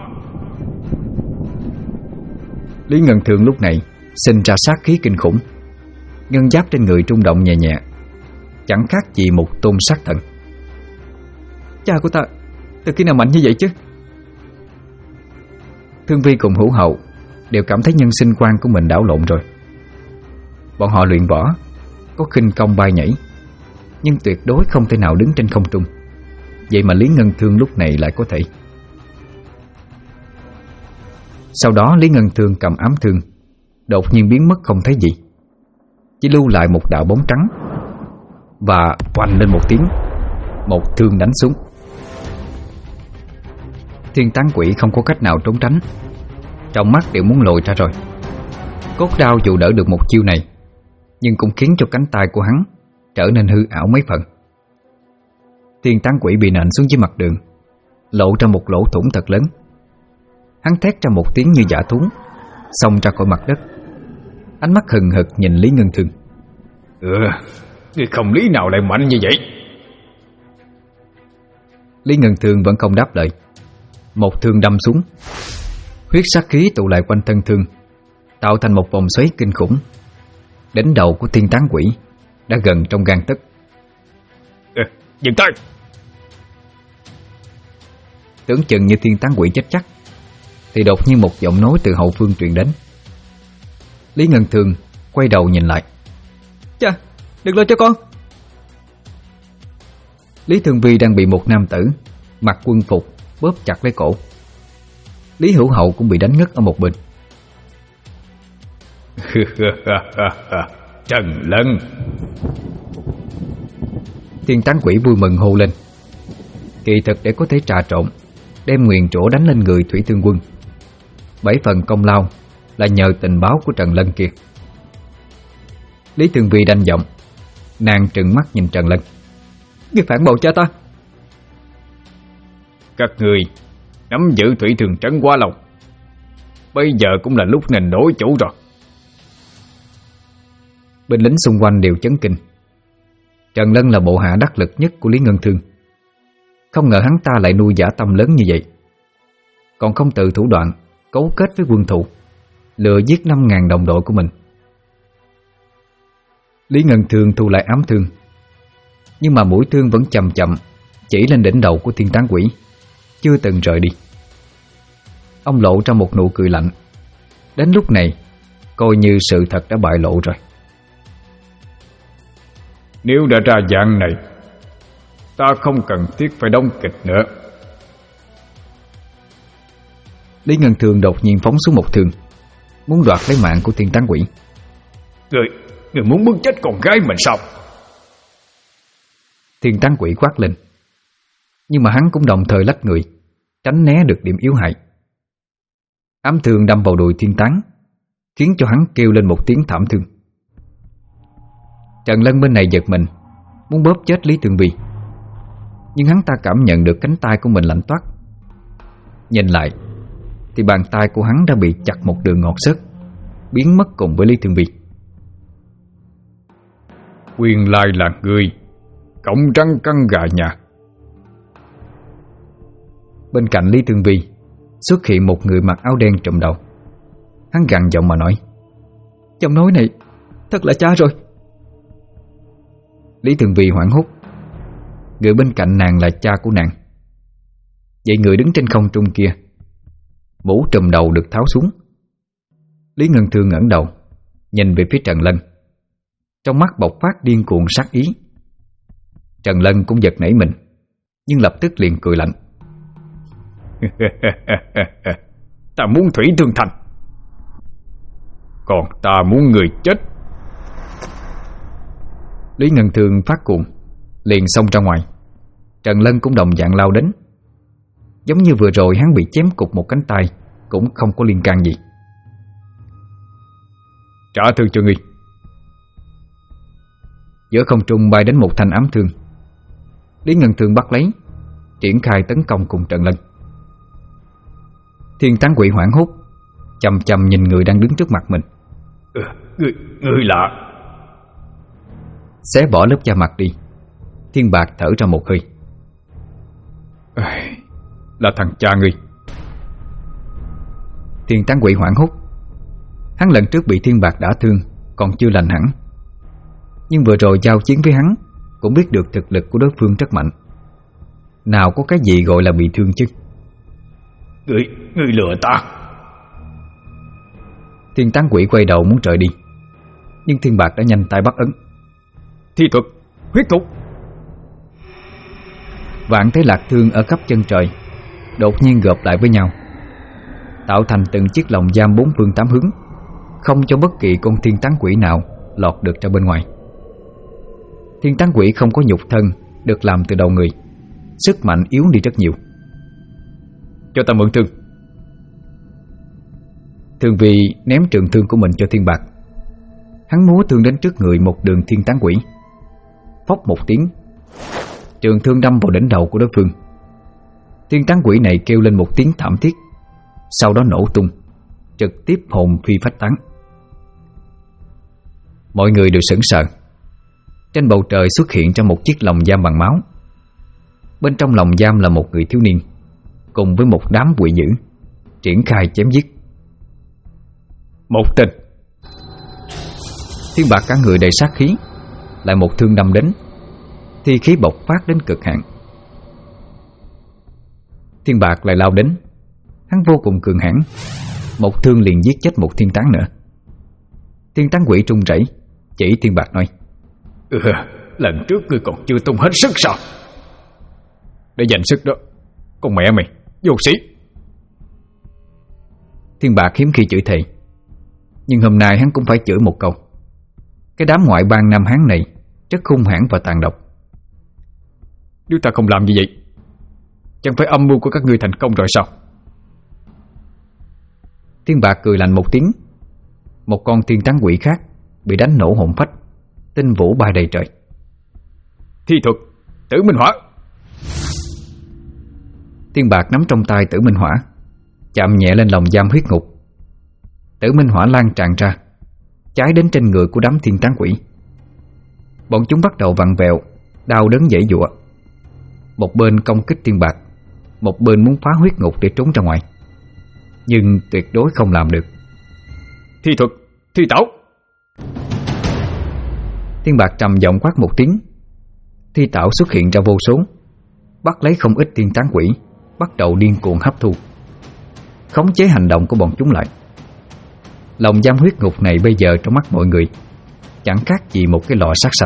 Lý Ngân Thương lúc này sinh ra sát khí kinh khủng, ngân giáp trên người rung động nhẹ nhẹ, chẳng khác gì một tôn sát thần. Cha của ta từ khi nào mạnh như vậy chứ? Thương Vi cùng Hữu Hậu đều cảm thấy nhân sinh quan của mình đảo lộn rồi. Bọn họ luyện võ, có khinh công bay nhảy, nhưng tuyệt đối không thể nào đứng trên không trung. Vậy mà Lý Ngân Thương lúc này lại có thể. Sau đó Lý Ngân Thương cầm ám thương, đột nhiên biến mất không thấy gì, chỉ lưu lại một đạo bóng trắng, và oanh lên một tiếng, một thương đánh xuống. Thiên tán quỷ không có cách nào trốn tránh, trong mắt đều muốn lồi ra rồi. Cốt đao dù đỡ được một chiêu này, nhưng cũng khiến cho cánh tay của hắn trở nên hư ảo mấy phần. Thiên tán quỷ bị nện xuống dưới mặt đường, lộ ra một lỗ thủng thật lớn. Hắn thét ra một tiếng như dã thú, xông ra khỏi mặt đất, ánh mắt hừng hực nhìn Lý Ngân Thương. Ngươi không lý nào lại mạnh như vậy. Lý Ngân Thương vẫn không đáp lời. Một thương đâm xuống, huyết sát khí tụ lại quanh thân thương, tạo thành một vòng xoáy kinh khủng. Đỉnh đầu của thiên tán quỷ đã gần trong gang tấc. Dừng tay! Tưởng chừng như thiên tán quỷ chết chắc, thì đột nhiên một giọng nói từ hậu phương truyền đến. Lý Ngân Thương quay đầu nhìn lại. Cha, đừng lo cho con. Lý Thương Vi đang bị một nam tử mặc quân phục bóp chặt lấy cổ. Lý Hữu Hậu cũng bị đánh ngất ở một bên. Trần Lân! Thiên tán quỷ vui mừng hô lên. Kỳ thực để có thể trà trộn, đem nguyền rủa đánh lên người Thủy Thương Quân, 7 phần công lao là nhờ tình báo của Trần Lân kia. Lý Thương Vi đanh giọng, nàng trừng mắt nhìn Trần Lân. Ngươi phản bội cha ta! Các người nắm giữ Thủy Thường Trấn quá lâu, bây giờ cũng là lúc nên đổi chủ rồi. Binh lính xung quanh đều chấn kinh. Trần Lân là bộ hạ đắc lực nhất của Lý Ngân Thương, không ngờ hắn ta lại nuôi dã tâm lớn như vậy, còn không tự thủ đoạn cấu kết với quân thù, lừa giết 5.000 đồng đội của mình. Lý Ngân Thương thu lại ám thương, nhưng mà mũi thương vẫn chậm chậm chỉ lên đỉnh đầu của thiên tán quỷ, chưa từng rời đi. Ông lộ ra một nụ cười lạnh. Đến lúc này coi như sự thật đã bại lộ rồi. Nếu đã ra dạng này, ta không cần thiết phải đóng kịch nữa. Lý Ngân Thương đột nhiên phóng xuống một thương, muốn đoạt lấy mạng của thiên tán quỷ. Người muốn bức chết con gái mình sao? Thiên tán quỷ quát lên, nhưng mà hắn cũng đồng thời lách người, tránh né được điểm yếu hại. Ám thương đâm vào đùi thiên tán, khiến cho hắn kêu lên một tiếng thảm thương. Trần Lân bên này giật mình, muốn bóp chết Lý Thương Vi, nhưng hắn ta cảm nhận được cánh tay của mình lạnh toát. Nhìn lại thì bàn tay của hắn đã bị chặt một đường ngọt xớt, biến mất cùng với Lý Thương Vi. Nguyên lai là người cổng răng căng gà nhà. Bên cạnh Lý Thương Vi xuất hiện một người mặc áo đen trùm đầu. Hắn gằn giọng mà nói: Giọng nói này thật là cha rồi. Lý Thương Vi hoảng hốt. Người bên cạnh nàng là cha của nàng. Vậy người đứng trên không trung kia, mũ trùm đầu được tháo xuống. Lý Ngân Thương ngẩng đầu nhìn về phía Trần Lân, trong mắt bộc phát điên cuồng sát ý. Trần Lân cũng giật nảy mình, nhưng lập tức liền cười lạnh. Ta muốn Thủy Thương Thành, còn ta muốn người chết. Lý Ngân Thương phát cuồng, liền xông ra ngoài. Trần Lân cũng đồng dạng lao đến. Giống như vừa rồi hắn bị chém cụt một cánh tay, cũng không có liên can gì. Trả thương cho ngươi. Giữa không trung bay đến một thanh ám thương. Lý Ngân Thương bắt lấy, triển khai tấn công cùng Trần Lân. Thiên Tán Quỷ hoảng hốt, chầm chầm nhìn người đang đứng trước mặt mình. Ngươi lạ. Xé bỏ lớp da mặt đi. Thiên Bạc thở ra một hơi. Là thằng cha ngươi. Thiên Tán Quỷ hoảng hốt. Hắn lần trước bị Thiên Bạc đả thương còn chưa lành hẳn, nhưng vừa rồi giao chiến với hắn cũng biết được thực lực của đối phương rất mạnh. Nào có cái gì gọi là bị thương chứ. Ngươi lừa ta. Thiên Tán Quỷ quay đầu muốn rời đi, nhưng Thiên Bạc đã nhanh tay bắt ấn. Thi thuật, huyết cục. Vạn thế lạc thương ở khắp chân trời đột nhiên gộp lại với nhau, tạo thành từng chiếc lồng giam bốn phương tám hướng, không cho bất kỳ con Thiên Tán Quỷ nào lọt được ra bên ngoài. Thiên Tán Quỷ không có nhục thân được làm từ đầu người, sức mạnh yếu đi rất nhiều. Cho ta mượn thương. Thường Vì ném trường thương của mình cho Thiên Bạc. Hắn múa thương đến trước người một đường Thiên Tán Quỷ. Phốc một tiếng, trường thương đâm vào đỉnh đầu của đối phương. Thiên Tán Quỷ này kêu lên một tiếng thảm thiết, sau đó nổ tung, trực tiếp hồn phi phách tán. Mọi người đều sững sờ. Trên bầu trời xuất hiện ra một chiếc lồng giam bằng máu. Bên trong lồng giam là một người thiếu niên cùng với một đám quỷ dữ, triển khai chém giết. Một tên. Thiên Bạc cả người đầy sát khí, lại một thương đâm đến, thi khí bộc phát đến cực hạn. Thiên Bạc lại lao đến. Hắn vô cùng cường hãn, một thương liền giết chết một thiên tán nữa. Thiên Tán Quỷ run rẩy, chỉ Thiên Bạc nói: Lần trước ngươi còn chưa tung hết sức sao? Để dành sức đó, con mẹ mày, vô sĩ. Thiên Bạc hiếm khi chửi thề, nhưng hôm nay hắn cũng phải chửi một câu. Cái đám ngoại bang Nam Hán này rất hung hãn và tàn độc. Nếu ta không làm như vậy, chẳng phải âm mưu của các ngươi thành công rồi sao? Thiên Bạc cười lạnh một tiếng. Một con Thiên Tán Quỷ khác bị đánh nổ hồn phách, tinh vũ bay đầy trời. Thi thuật, Tử Minh Hỏa. Thiên Bạc nắm trong tay Tử Minh Hỏa, chạm nhẹ lên lồng giam huyết ngục. Tử Minh Hỏa lan tràn ra, cháy đến trên người của đám Thiên Tán Quỷ. Bọn chúng bắt đầu vặn vẹo, đau đớn giãy giụa. Một bên công kích Thiên Bạc, một bên muốn phá huyết ngục để trốn ra ngoài, nhưng tuyệt đối không làm được. Thi thuật, thi tảo. Thiên Bạc trầm giọng quát một tiếng. Thi tảo xuất hiện ra vô số, bắt lấy không ít Thiên Tán Quỷ, bắt đầu điên cuồng hấp thu, khống chế hành động của bọn chúng lại. Lồng giam huyết ngục này bây giờ trong mắt mọi người chẳng khác gì một cái lò sát sanh.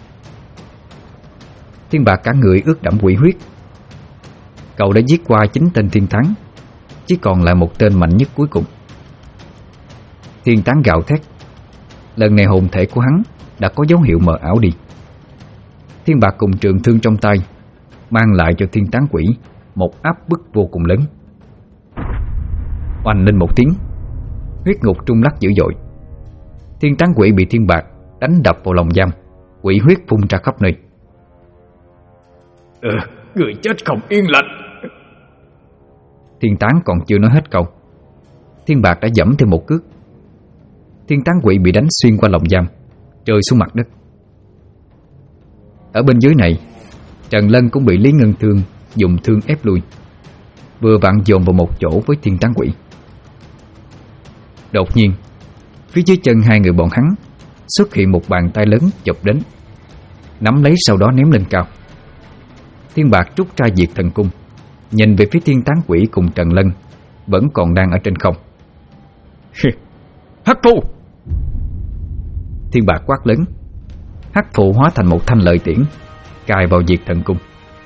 Thiên Bạc cả người ướt đẫm quỷ huyết. Cậu đã giết qua 9 tên thiên tán, chỉ còn lại một tên mạnh nhất cuối cùng. Thiên tán gào thét. Lần này hồn thể của hắn đã có dấu hiệu mờ ảo đi. Thiên Bạc cùng trường thương trong tay mang lại cho Thiên Tán Quỷ một áp bức vô cùng lớn. Oanh lên một tiếng, huyết ngục trung lắc dữ dội. Thiên Tán Quỷ bị Thiên Bạc đánh đập vào lồng giam, quỷ huyết phun ra khắp nơi. Người chết không yên lành. Thiên Tán còn chưa nói hết câu, Thiên Bạc đã giẫm thêm một cước. Thiên Tán Quỷ bị đánh xuyên qua lồng giam, rơi xuống mặt đất. Ở bên dưới này, Trần Lân cũng bị Lý Ngân Thương dùng thương ép lui, vừa vặn dồn vào một chỗ với Thiên Tán Quỷ. Đột nhiên, phía dưới chân hai người bọn hắn xuất hiện một bàn tay lớn chụp đến, nắm lấy sau đó ném lên cao. Thiên Bạc rút ra Diệt Thần Cung, nhìn về phía Thiên Tán Quỷ cùng Trần Lân vẫn còn đang ở trên không. Hắc Phù! Thiên Bạc quát lớn. Hắc Phù hóa thành một thanh lợi tiễn, cài vào Diệt Thần Cung.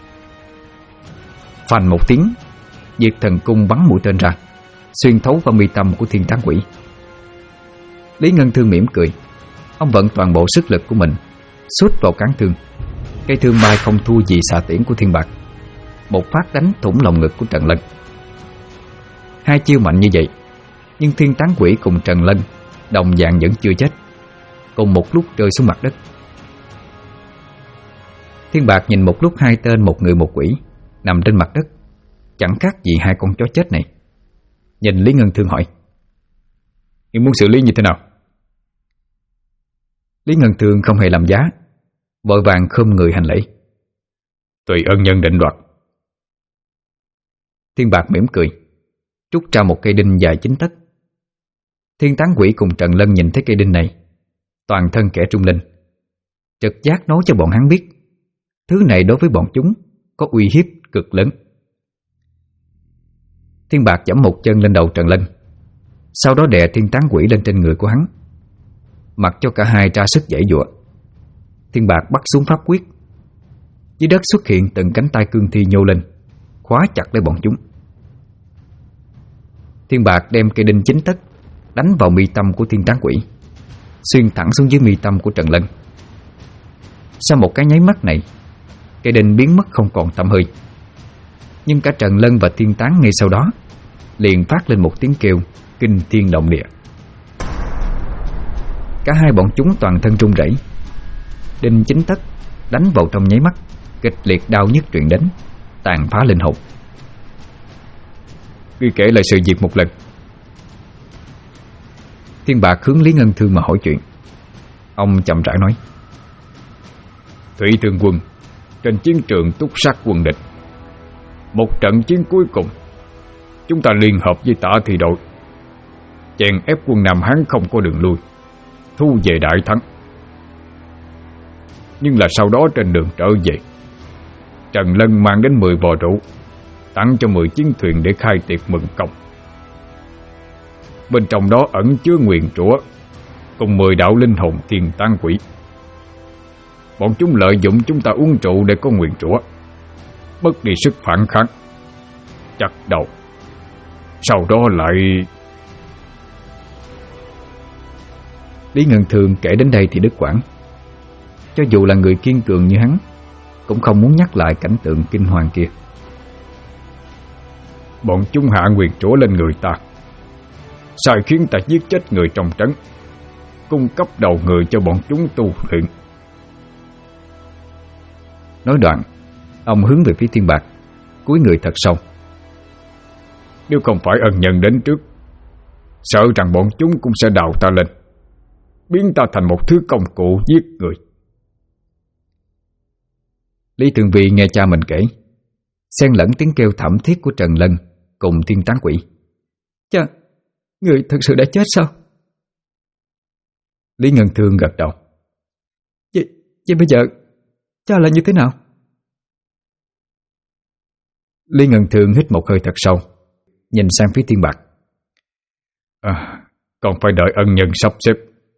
Phanh một tiếng, Diệt Thần Cung bắn mũi tên ra, xuyên thấu vào mi tâm của Thiên Tán Quỷ. Lý Ngân Thương mỉm cười. Ông vận toàn bộ sức lực của mình Sút vào cán thương. Cây thương bay không thua gì xạ tiễn của Thiên Bạc, một phát đánh thủng lồng ngực của Trần Lân. Hai chiêu mạnh như vậy, nhưng Thiên Tán Quỷ cùng Trần Lân đồng dạng vẫn chưa chết, cùng một lúc rơi xuống mặt đất. Thiên Bạc nhìn một lúc hai tên một người một quỷ nằm trên mặt đất, chẳng khác gì hai con chó chết này. Nhìn Lý Ngân Thương hỏi: "Ngươi muốn xử lý như thế nào?" Lý Ngân Thương không hề làm giá, vội vàng khom người hành lễ: "Tùy ân nhân định đoạt." Thiên Bạc mỉm cười, trút ra một cây đinh dài 9 tấc. Thiên Tán Quỷ cùng Trần Lân nhìn thấy cây đinh này, toàn thân kẻ trung linh, trực giác nói cho bọn hắn biết thứ này đối với bọn chúng có uy hiếp cực lớn. Thiên Bạc giẫm một chân lên đầu Trần Lân, sau đó đè Thiên Tán Quỷ lên trên người của hắn, mặc cho cả hai ra sức giãy giụa. Thiên Bạc bắt xuống pháp quyết, dưới đất xuất hiện từng cánh tay cương thi nhô lên, khóa chặt lấy bọn chúng. Thiên Bạc đem cây đinh 9 tấc đánh vào mi tâm của Thiên Tán Quỷ, xuyên thẳng xuống dưới mi tâm của Trần Lân. Sau một cái nháy mắt này, cây đinh biến mất không còn tăm hơi. Nhưng cả Trần Lân và Thiên Tán ngay sau đó liền phát lên một tiếng kêu kinh thiên động địa. Cả hai bọn chúng toàn thân run rẩy. Đinh 9 tấc đánh vào trong nháy mắt, kịch liệt đau nhức truyền đến, tàn phá linh hồn. "Ngươi kể lại sự việc một lần." Thiên Bạc hướng Lý Ngân Thương mà hỏi chuyện. Ông chậm rãi nói: "Thủy Thương quân trên chiến trường túc sát quân địch, một trận chiến cuối cùng, chúng ta liên hợp với Tả Thị đội, chèn ép quân Nam Hán không có đường lui, thu về đại thắng. Nhưng là sau đó trên đường trở về, Trần Lân mang đến 10 vò rượu, tặng cho 10 chiến thuyền để khai tiệc mừng công. Bên trong đó ẩn chứa nguyền rủa cùng 10 đạo linh hồn Thiên Tán Quỷ. Bọn chúng lợi dụng chúng ta uống rượu để có nguyền rủa, mất đi sức phản kháng, chặt đầu. Sau đó lại..." Lý Ngân Thương kể đến đây thì đứt quãng. Cho dù là người kiên cường như hắn, cũng không muốn nhắc lại cảnh tượng kinh hoàng kia. "Bọn chúng hạ nguyền rủa lên người ta, sai khiến ta giết chết người trong trấn, cung cấp đầu người cho bọn chúng tu luyện." Nói đoạn, ông hướng về phía Thiên Bạc, cúi người thật sâu: "Nếu không phải ân nhân đến trước, sợ rằng bọn chúng cũng sẽ đào ta lên, biến ta thành một thứ công cụ giết người." Lý Tường Vi nghe cha mình kể, xen lẫn tiếng kêu thảm thiết của Trần Lân cùng Thiên Tán Quỷ: "Cha, người thật sự đã chết sao?" Lý Ngân Thương gật đầu: Vậy bây giờ cha là như thế nào?" Lý Ngân Thương hít một hơi thật sâu, nhìn sang phía Thiên Bạc: "Còn phải đợi ân nhân sắp xếp."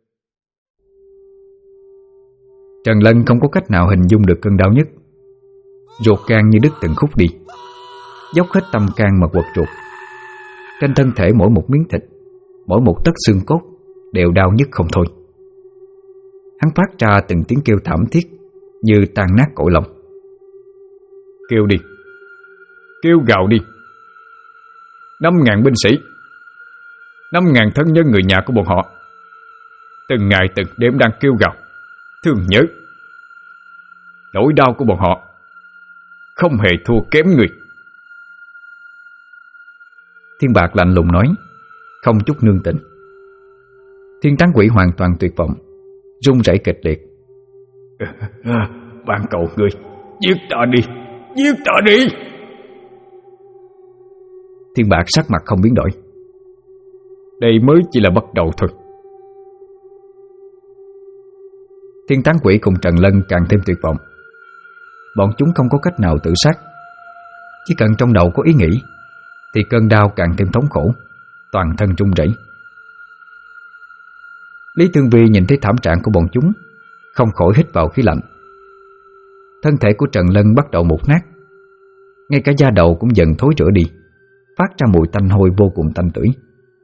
Trần Lân không có cách nào hình dung được cơn đau nhất, ruột gan như đứt từng khúc đi, dốc hết tâm can mà quật ruột. Trên thân thể mỗi một miếng thịt, mỗi một tấc xương cốt đều đau nhức không thôi. Hắn phát ra từng tiếng kêu thảm thiết như tan nát cõi lòng. "Kêu đi, kêu gào đi. 5.000 binh sĩ, 5.000 thân nhân người nhà của bọn họ, từng ngày từng đêm đang kêu gào, thương nhớ. Nỗi đau của bọn họ không hề thua kém người." Thiên Bạc lạnh lùng nói, không chút nương tình. Thiên Tán Quỷ hoàn toàn tuyệt vọng, run rẩy kịch liệt: "Ban cầu ngươi, giết ta đi, giết ta đi." Thiên Bạc sắc mặt không biến đổi: "Đây mới chỉ là bắt đầu thôi." Thiên Tán Quỷ cùng Trần Lân càng thêm tuyệt vọng. Bọn chúng không có cách nào tự sát, chỉ cần trong đầu có ý nghĩ thì cơn đau càng thêm thống khổ, toàn thân run rẩy. Lý Tương Vi nhìn thấy thảm trạng của bọn chúng, không khỏi hít vào khí lạnh. Thân thể của Trần Lân bắt đầu mục nát, ngay cả da đầu cũng dần thối rữa đi, phát ra mùi tanh hôi vô cùng tanh tưởi.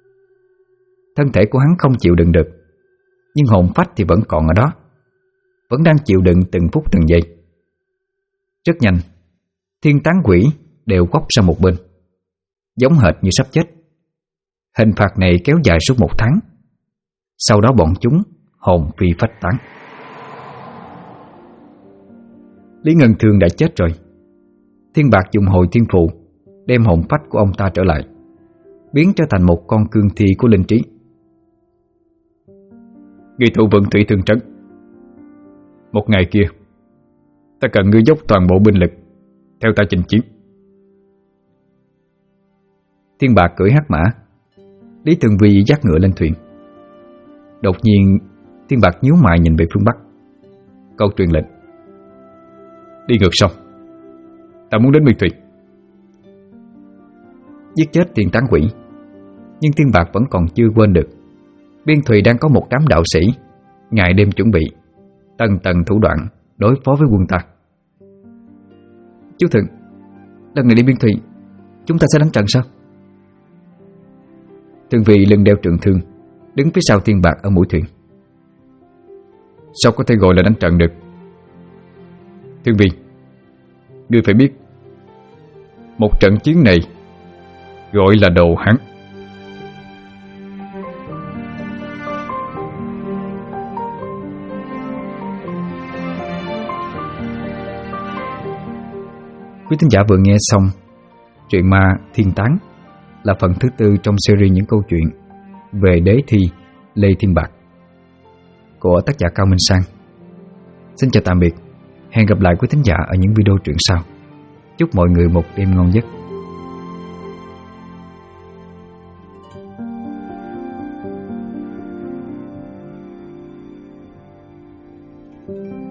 Thân thể của hắn không chịu đựng được, nhưng hồn phách thì vẫn còn ở đó. vẫn đang chịu đựng từng phút từng giây. Rất nhanh, thiên tán quỷ đều quóc sang một bên, giống hệt như sắp chết. Hình phạt này kéo dài suốt 1 tháng. Sau đó bọn chúng hồn phi phách tán. Lý Ngân Thương đã chết rồi. Thiên Bạc dùng hồi thiên phụ đem hồn phách của ông ta trở lại, biến trở thành một con cương thi của linh trí. Người thủ vận thủy thường trấn, một ngày kia ta cần ngươi dốc toàn bộ binh lực theo ta chinh chiến. Thiên Bạc cưỡi hắc mã, Lý Thường Vi dắt ngựa lên thuyền. Đột nhiên Thiên Bạc nhíu mày nhìn về phương Bắc. Câu truyền lệnh: đi ngược sông, ta muốn đến biên thủy. Giết chết thiên tán quỷ, nhưng Thiên Bạc vẫn còn chưa quên được biên thùy đang có một đám đạo sĩ ngày đêm chuẩn bị tầng tầng thủ đoạn đối phó với quân ta. Chú Thượng, lần này đi biên thùy chúng ta sẽ đánh trận sao? Thường Vi lưng đeo trường thương, đứng phía sau Thiên Bạc ở mũi thuyền. Sao có thể gọi là đánh trận được? Thương Vi, ngươi phải biết, một trận chiến này gọi là đồ Hán. Quý thính giả vừa nghe xong truyện ma Thiên Tán, là phần thứ 4 trong series những câu chuyện về đế thi Lê Thiên Bạc của tác giả Cao Minh Sang. Xin chào tạm biệt, hẹn gặp lại quý thính giả ở những video truyện sau. Chúc mọi người một đêm ngon giấc.